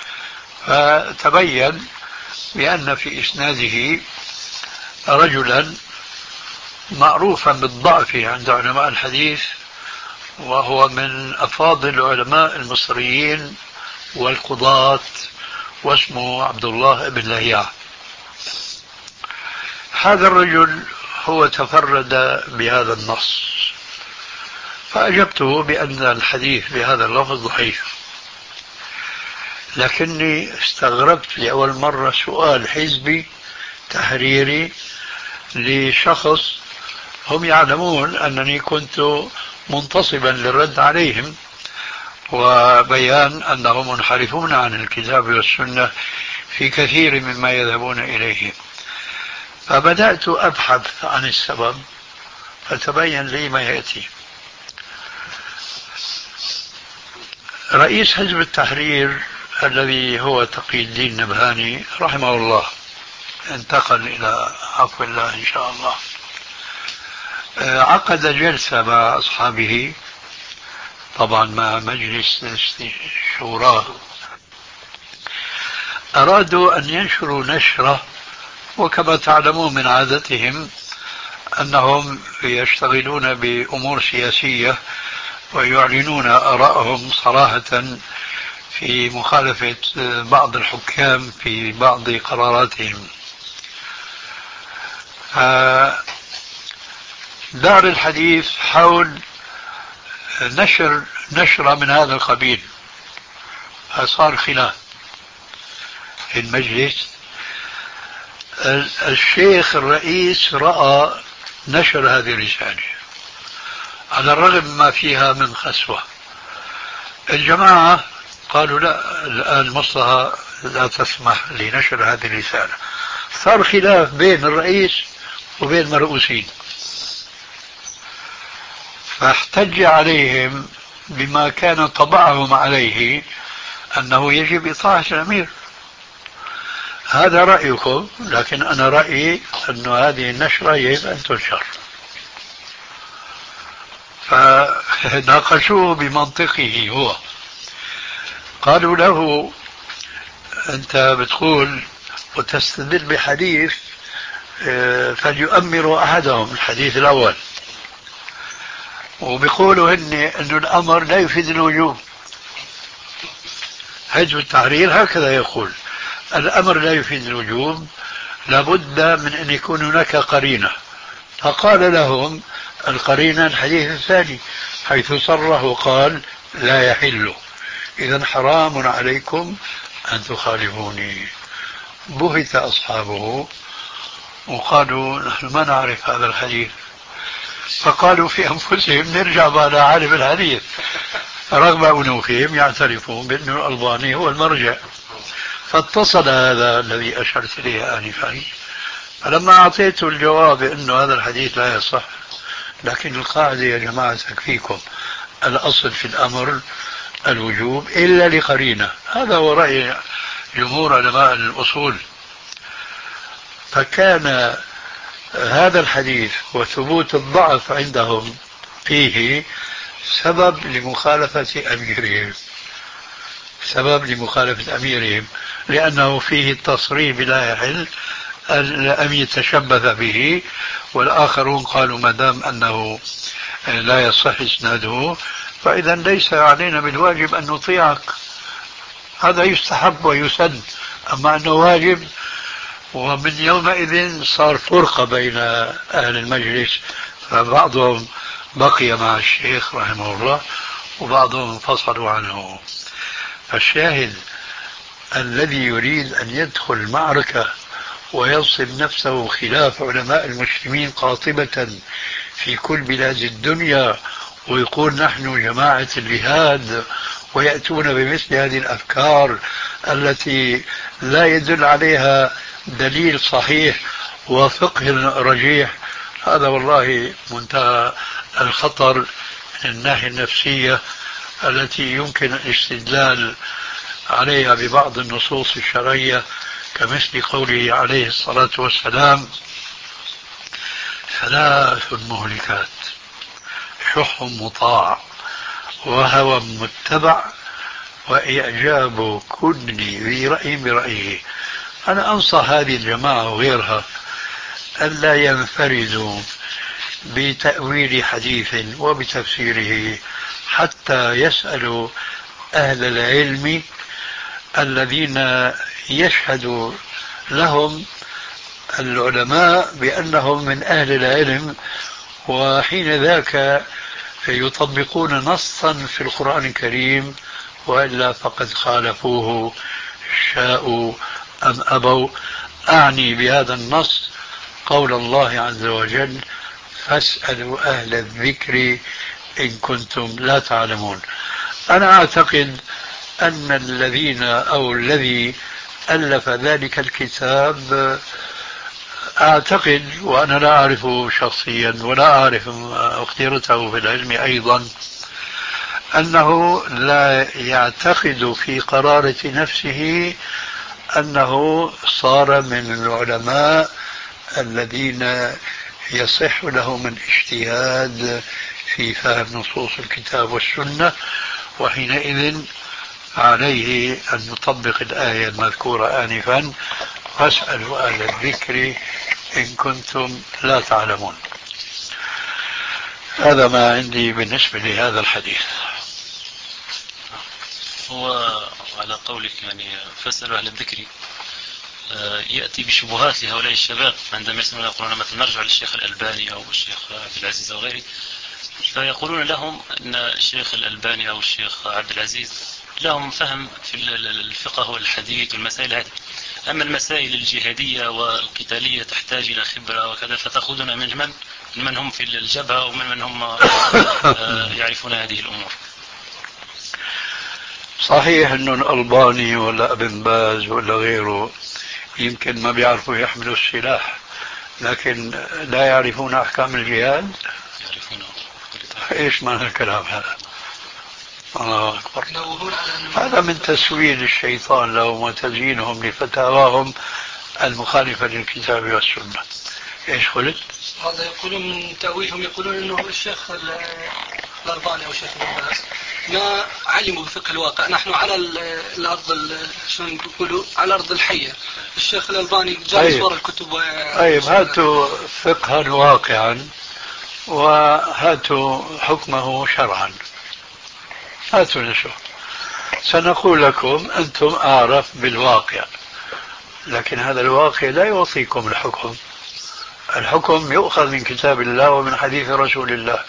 فتبين بأن في إسناده رجلا معروفا بالضعف عند علماء الحديث، وهو من أفاضل العلماء المصريين والقضاة، واسمه عبد الله بن لهيعة. هذا الرجل هو تفرد بهذا النص، فأجبته بأن الحديث بهذا اللفظ ضعيف. لكني استغربت لأول مرة سؤال حزبي تحريري لشخص هم يعلمون أنني كنت منتصبا للرد عليهم وبيان أنهم منحرفون عن الكتاب والسنة في كثير مما يذهبون إليه. فبدأت أبحث عن السبب، فتبين لي ما يأتي. رئيس حزب التحرير الذي هو تقي الدين نبهاني رحمه الله، انتقل إلى عفو الله إن شاء الله، عقد جلسة مع أصحابه، طبعا مع مجلس شورى، أرادوا أن ينشروا نشرة، وكما تعلمون من عادتهم أنهم يشتغلون بأمور سياسية ويعلنون آراءهم صراحة في مخالفة بعض الحكام في بعض قراراتهم. دار الحديث حول نشر نشرة من هذا القبيل، فصار خلاف في المجلس. الشيخ الرئيس رأى نشر هذه الرسالة على الرغم ما فيها من خسوة. الجماعة قالوا لا، الآن المصلحة لا تسمح لنشر هذه الرسالة. صار خلاف بين الرئيس وبين المرؤوسين، فاحتج عليهم بما كان طبعهم عليه أنه يجب إطاعة الأمير. هذا رأيكم، لكن أنا رأيي أن هذه النشرة يجب أن تنشر. ناقشوه بمنطقه هو. قالوا له أنت بتقول وتستدل بحديث فليؤمروا أحدهم، الحديث الأول، وبيقولوا هن أن الأمر لا يفيد الوجوب. حزب التحرير هكذا يقول، الأمر لا يفيد الوجوب، لابد من أن يكون هناك قرينة. فقال لهم القرينة الحديث الثاني حيث صرح وقال لا يحل، إذن حرام عليكم أن تخالفوني. بهت أصحابه وقالوا نحن ما نعرف هذا الحديث. فقالوا في أنفسهم نرجع على عالم الحديث، رغم أنوفهم يعترفون بأن الألباني هو المرجع. فاتصل هذا الذي أشرت إليه آنفا، فلما أعطيته الجواب أن هذا الحديث لا يصح، لكن القاعدة يا جماعة تكفيكم، الأصل في الأمر الوجوب إلا لقرينة. هذا هو رأي جمهور علماء الأصول. فكان هذا الحديث وثبوت الضعف عندهم فيه سبب لمخالفة أميرهم، سبب لمخالفة أميرهم، لأنه فيه التصريح بلا يحل أن يتشبث به، والآخرون قالوا ما دام أنه لا يصح إسناده فإذا ليس علينا بالواجب أن نطيعك. هذا يستحب ويسن، أما أنه واجب. ومن يومئذ صار فرقة بين أهل المجلس، فبعضهم بقي مع الشيخ رحمه الله وبعضهم انفصلوا عنه. فالشاهد الذي يريد أن يدخل معركة وينصب نفسه خلاف علماء المسلمين قاطبة في كل بلاد الدنيا ويقول نحن جماعة الجهاد، ويأتون بمثل هذه الأفكار التي لا يدل عليها دليل صحيح وفقه رجيح، هذا والله منتهى الخطر من الناحية النفسية التي يمكن الاستدلال عليها ببعض النصوص الشرعية، كمثل قوله عليه الصلاة والسلام ثلاث مهلكات: شح مطاع، وهوى متبع، وإعجاب كل ذي رأي برأيه. أنا أنصح هذه الجماعة وغيرها ألا ينفردوا بتأويل حديث وبتفسيره حتى يسألوا أهل العلم الذين يشهد لهم العلماء بأنهم من أهل العلم، وحين ذاك يطبقون نصا في القرآن الكريم، وإلا فقد خالفوه شاءوا أم أبوا. أعني بهذا النص قول الله عز وجل فاسألوا أهل الذكر إن كنتم لا تعلمون. أنا أعتقد أن الذين أو الذي ألف ذلك الكتاب، أعتقد وأنا لا أعرفه شخصيا ولا أعرف اختيارته في العلم أيضا، أنه لا يعتقد في قرارة نفسه أنه صار من العلماء الذين يصح لهم الاجتهاد في فهم نصوص الكتاب والسنة، وحينئذ عليه أن يطبق الآية المذكورة آنفا فاسألوا أهل الذكر إن كنتم لا تعلمون. هذا ما عندي بالنسبة لهذا الحديث. هو على قولك يعني فاسألوا أهل الذكر يأتي بشبهات لهؤلاء الشباب عندما يسمعون يقولون مثلا نرجع للشيخ الألباني أو الشيخ عبد العزيز أو غيره، فيقولون لهم أن الشيخ الألباني أو الشيخ عبد العزيز لهم فهم في الفقه والحديث والمسائل هذه، أما المسائل الجهادية والقتالية تحتاج إلى خبرة وكذا، فتأخذنا من من من هم في الجبهة ومن من هم يعرفون هذه الأمور. صحيح أنه الألباني ولا ابن باز ولا غيره يمكن ما بيعرفوا يحملوا السلاح، لكن لا يعرفون أحكام الجهاد. يعرفونه. إيش معنى الكلام هذا؟ الله أكبر. هذا من تسويل الشيطان لهم وتزيينهم لفتاواهم المخالفة للكتاب والسنة. إيش قلت؟ هذا يقولون من تأويلهم، يقولون أنه الشيخ الألباني أو الشيخ ابن باز ما علموا بفقه الواقع. نحن على الأرض شلون يقولوا على الأرض الحية. الشيخ الألباني جالس ورا الكتب. طيب هاتوا فقها واقعا وهاتوا حكمه شرعا. هاتوا نشوف. سنقول لكم أنتم أعرف بالواقع، لكن هذا الواقع لا يعطيكم الحكم. الحكم يؤخذ من كتاب الله ومن حديث رسول الله.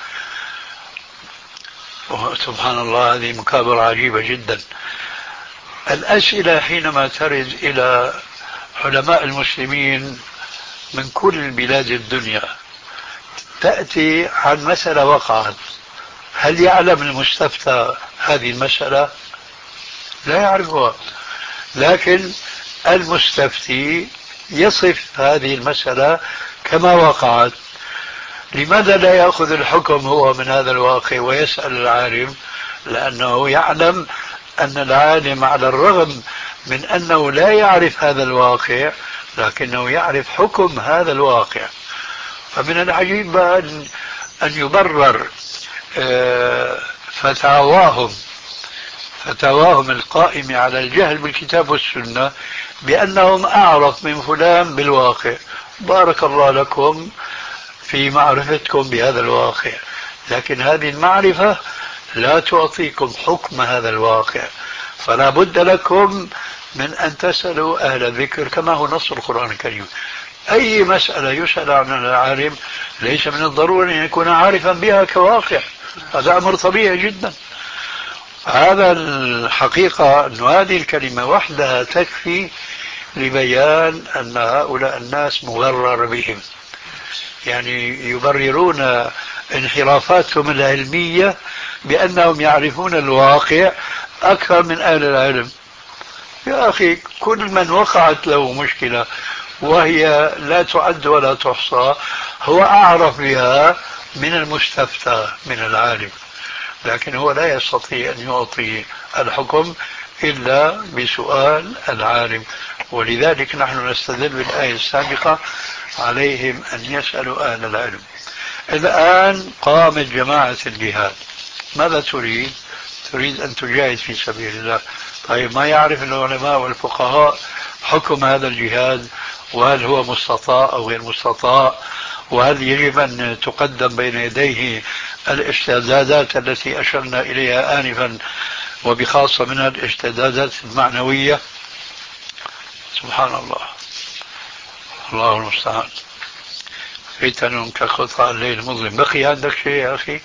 سبحان الله، هذه مكابرة عجيبة جدا. الأسئلة حينما ترد إلى علماء المسلمين من كل بلاد الدنيا تأتي عن مسألة وقعت. هل يعلم المستفتى هذه المسألة؟ لا يعرفها، لكن المستفتي يصف هذه المسألة كما وقعت. لماذا لا يأخذ الحكم هو من هذا الواقع ويسأل العالم؟ لأنه يعلم أن العالم على الرغم من أنه لا يعرف هذا الواقع لكنه يعرف حكم هذا الواقع. فمن العجيب أن أن يبرر فتاواهم فتاواهم القائمة على الجهل بالكتاب والسنة بأنهم أعرف من فلان بالواقع. بارك الله لكم في معرفتكم بهذا الواقع، لكن هذه المعرفة لا تعطيكم حكم هذا الواقع. فلا بد لكم من أن تسألوا أهل الذكر كما هو نص القرآن الكريم. أي مسألة يسأل عنها العالم ليس من الضروري أن يكون عارفا بها كواقع، هذا أمر طبيعي جدا. هذا الحقيقة أن هذه الكلمة وحدها تكفي لبيان أن هؤلاء الناس مغرر بهم، يعني يبررون انحرافاتهم العلمية بأنهم يعرفون الواقع أكثر من أهل العلم. يا أخي، كل من وقعت له مشكلة وهي لا تعد ولا تحصى هو أعرف بها من المستفتى من العالم، لكن هو لا يستطيع أن يعطي الحكم إلا بسؤال العالم. ولذلك نحن نستدل بالآية السابقة عليهم أن يسألوا أهل العلم. الآن قامت جماعة الجهاد، ماذا تريد؟ تريد أن تجاهد في سبيل الله. طيب ما يعرف العلماء والفقهاء حكم هذا الجهاد، وهل هو مستطاع أو غير مستطاع، وهل يجب أن تقدم بين يديه الاستعدادات التي أشرنا إليها آنفا، وبخاصة منها الاستعدادات المعنوية. سبحان الله، الله المستعان. فتن كقطع الليل المظلم. بقي عندك شيء يا أخي؟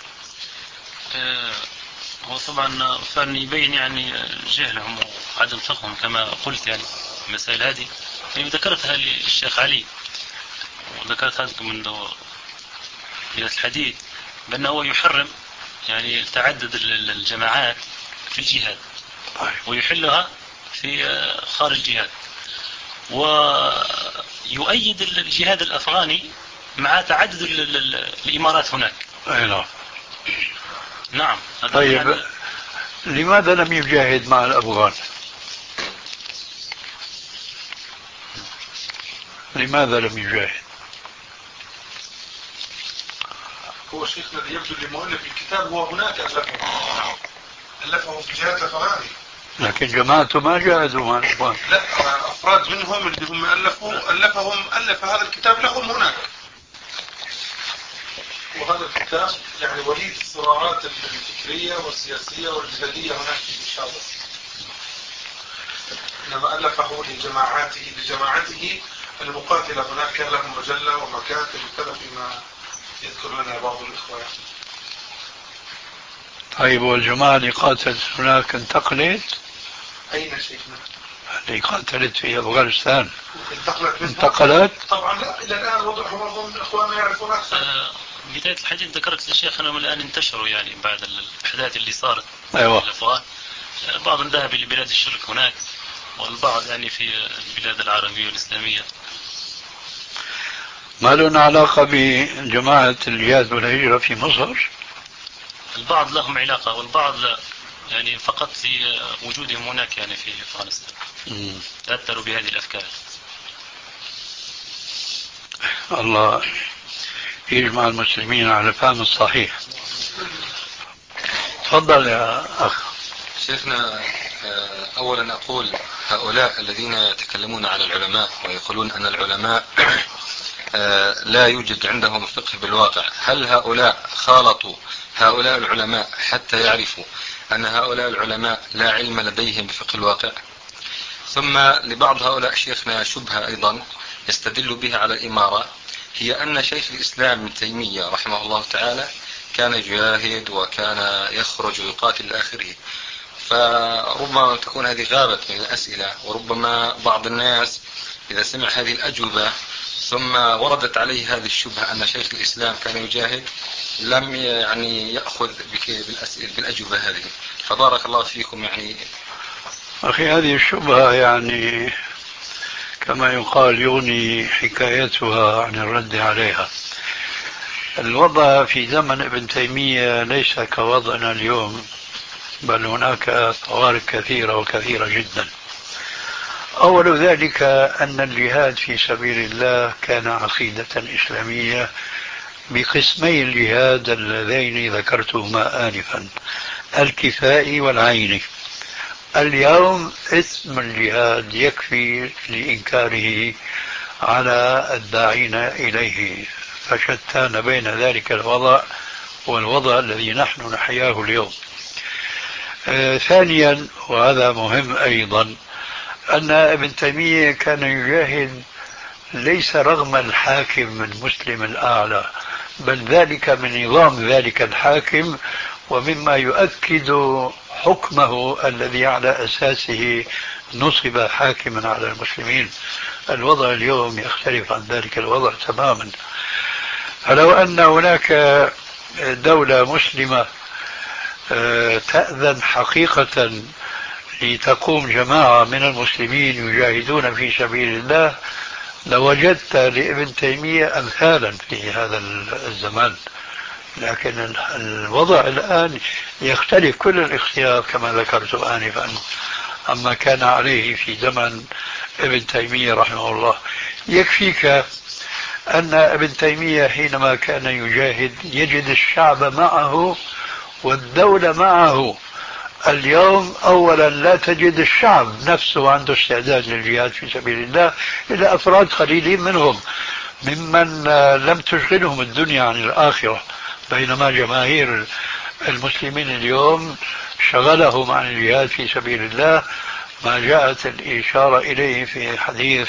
آه هو طبعا فان يبين يعني جهلهم وعدم فقههم كما قلت، يعني المسائل هذه يعني ذكرتها للشيخ علي وذكرت هذا منذ الحديث بأنه يحرم يعني تعدد الجماعات في الجهاد ويحلها في خارج الجهاد، ويؤيد الجهاد الأفغاني مع تعدد الإمارات هناك. أي نعم. طيب يعني لماذا لم يجاهد مع الأفغان؟ لماذا لم يجاهد؟ هو شيخنا يبدو لمؤلف الكتاب هو هناك ألفه ألفه في جهاد الأفغاني، لكن جماعته ما جاهدوا مع الأفغان. لا، أفراد منهم اللي هم ألفوا ألفهم ألف هذا الكتاب لهم هناك. وهذا الكتاب يعني وليد الصراعات الفكرية والسياسية والجهادية هناك في الشام، إنما ألفه لجماعاته لجماعته المقاتلة هناك، كان لهم مجلة ومكاتب وكذا فيما يذكر لنا بعض الإخوة. طيب والجماعة اللي قاتلت هناك انتقلت؟ أين شيخنا؟ اللي قاتلت في أفغانستان انتقلت انتقلت؟ طبعا لا، إلى الآن وضعهم أظن إخواننا يعرفون أكثر. آه بداية الحديث ذكرت للشيخ أنهم الآن انتشروا يعني بعد الأحداث اللي صارت. أيوة. في الأفغان بعضهم ذهب إلى بلاد الشرك هناك، والبعض يعني في البلاد العربية والإسلامية. ما لنا علاقة بجماعة الجهاد والهجرة في مصر؟ البعض لهم علاقة والبعض لا، يعني فقط في وجودهم هناك يعني في أفغانستان تأثروا بهذه الأفكار. الله يجمع المسلمين على الفهم الصحيح. تفضل يا أخ. شيخنا، أولا أقول هؤلاء الذين يتكلمون على العلماء ويقولون أن العلماء لا يوجد عندهم فقه بالواقع، هل هؤلاء خالطوا هؤلاء العلماء حتى يعرفوا أن هؤلاء العلماء لا علم لديهم بفقه الواقع؟ ثم لبعض هؤلاء شيخنا شبهة أيضا يستدل بها على الإمارة، هي أن شيخ الإسلام ابن تيمية رحمه الله تعالى كان يجاهد وكان يخرج ويقاتل إلى آخره، فربما تكون هذه غابت من الأسئلة، وربما بعض الناس إذا سمع هذه الأجوبة ثم وردت عليه هذه الشبهة أن شيخ الإسلام كان يجاهد لم يعني يأخذ بالأجوبة هذه. فبارك الله فيكم. يعني أخي هذه الشبهة يعني كما يقال يغني حكايتها عن الرد عليها. الوضع في زمن ابن تيمية ليس كوضعنا اليوم، بل هناك طوارئ كثيرة وكثيرة جدا. أول ذلك أن الجهاد في سبيل الله كان عقيدة إسلامية بقسمي الجهاد اللذين ذكرتهما آنفا، الكفائي والعيني. اليوم اسم الجهاد يكفي لإنكاره على الداعين إليه، فشتان بين ذلك الوضع والوضع الذي نحن نحياه اليوم. آه ثانيا، وهذا مهم أيضا، أن ابن تيمية كان يجاهد ليس رغم الحاكم المسلم الأعلى، بل ذلك من نظام ذلك الحاكم ومما يؤكد حكمه الذي على أساسه نصب حاكما على المسلمين. الوضع اليوم يختلف عن ذلك الوضع تماما. فلو أن هناك دولة مسلمة تأذن حقيقة لتقوم جماعة من المسلمين يجاهدون في سبيل الله لوجدت لابن تيمية أمثالا في هذا الزمان، لكن الوضع الآن يختلف كل الاختلاف كما ذكرت آنفا عما كان عليه في زمن ابن تيمية رحمه الله. يكفيك أن ابن تيمية حينما كان يجاهد يجد الشعب معه والدولة معه. اليوم أولا لا تجد الشعب نفسه عنده استعداد للجهاد في سبيل الله إلا أفراد قليلين منهم ممن لم تشغلهم الدنيا عن الآخرة، بينما جماهير المسلمين اليوم شغلهم عن الجهاد في سبيل الله ما جاءت الإشارة إليه في حديث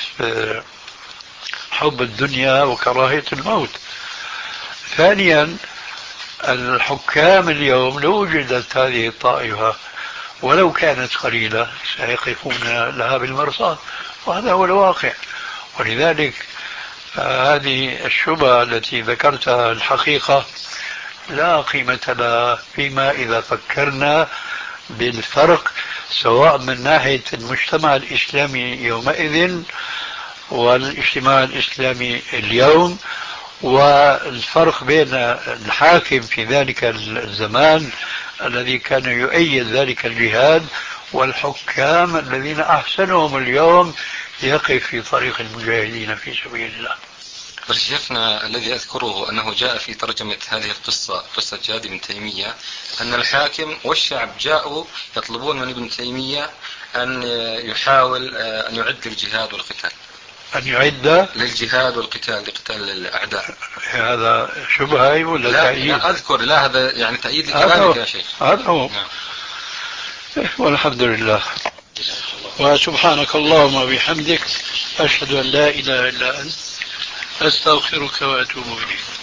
حب الدنيا وكراهية الموت. ثانيا، الحكام اليوم لو وجدت هذه الطائفة ولو كانت قليلة سيقفون لها بالمرصاد، وهذا هو الواقع. ولذلك هذه الشبهة التي ذكرتها الحقيقة لا قيمة لها فيما إذا فكرنا بالفرق سواء من ناحية المجتمع الإسلامي يومئذ والاجتماع الإسلامي اليوم، والفرق بين الحاكم في ذلك الزمان الذي كان يؤيد ذلك الجهاد والحكام الذين أحسنهم اليوم يقف في طريق المجاهدين في سبيل الله. شيخنا الذي أذكره أنه جاء في ترجمة هذه القصة، قصة جهاد ابن تيمية، أن الحاكم والشعب جاءوا يطلبون من ابن تيمية أن يحاول أن يعد للجهاد والقتال، أن يعد للجهاد والقتال لقتال الأعداء. هذا شبهة ولا لا تأييد؟ لا أذكر، لا هذا يعني تأييد لكلامك يا شيخ. هذا هو. نعم. والحمد لله. وسبحانك اللهم وبحمدك أشهد أن لا إله إلا أنت أستغفرك وأتوب إليك.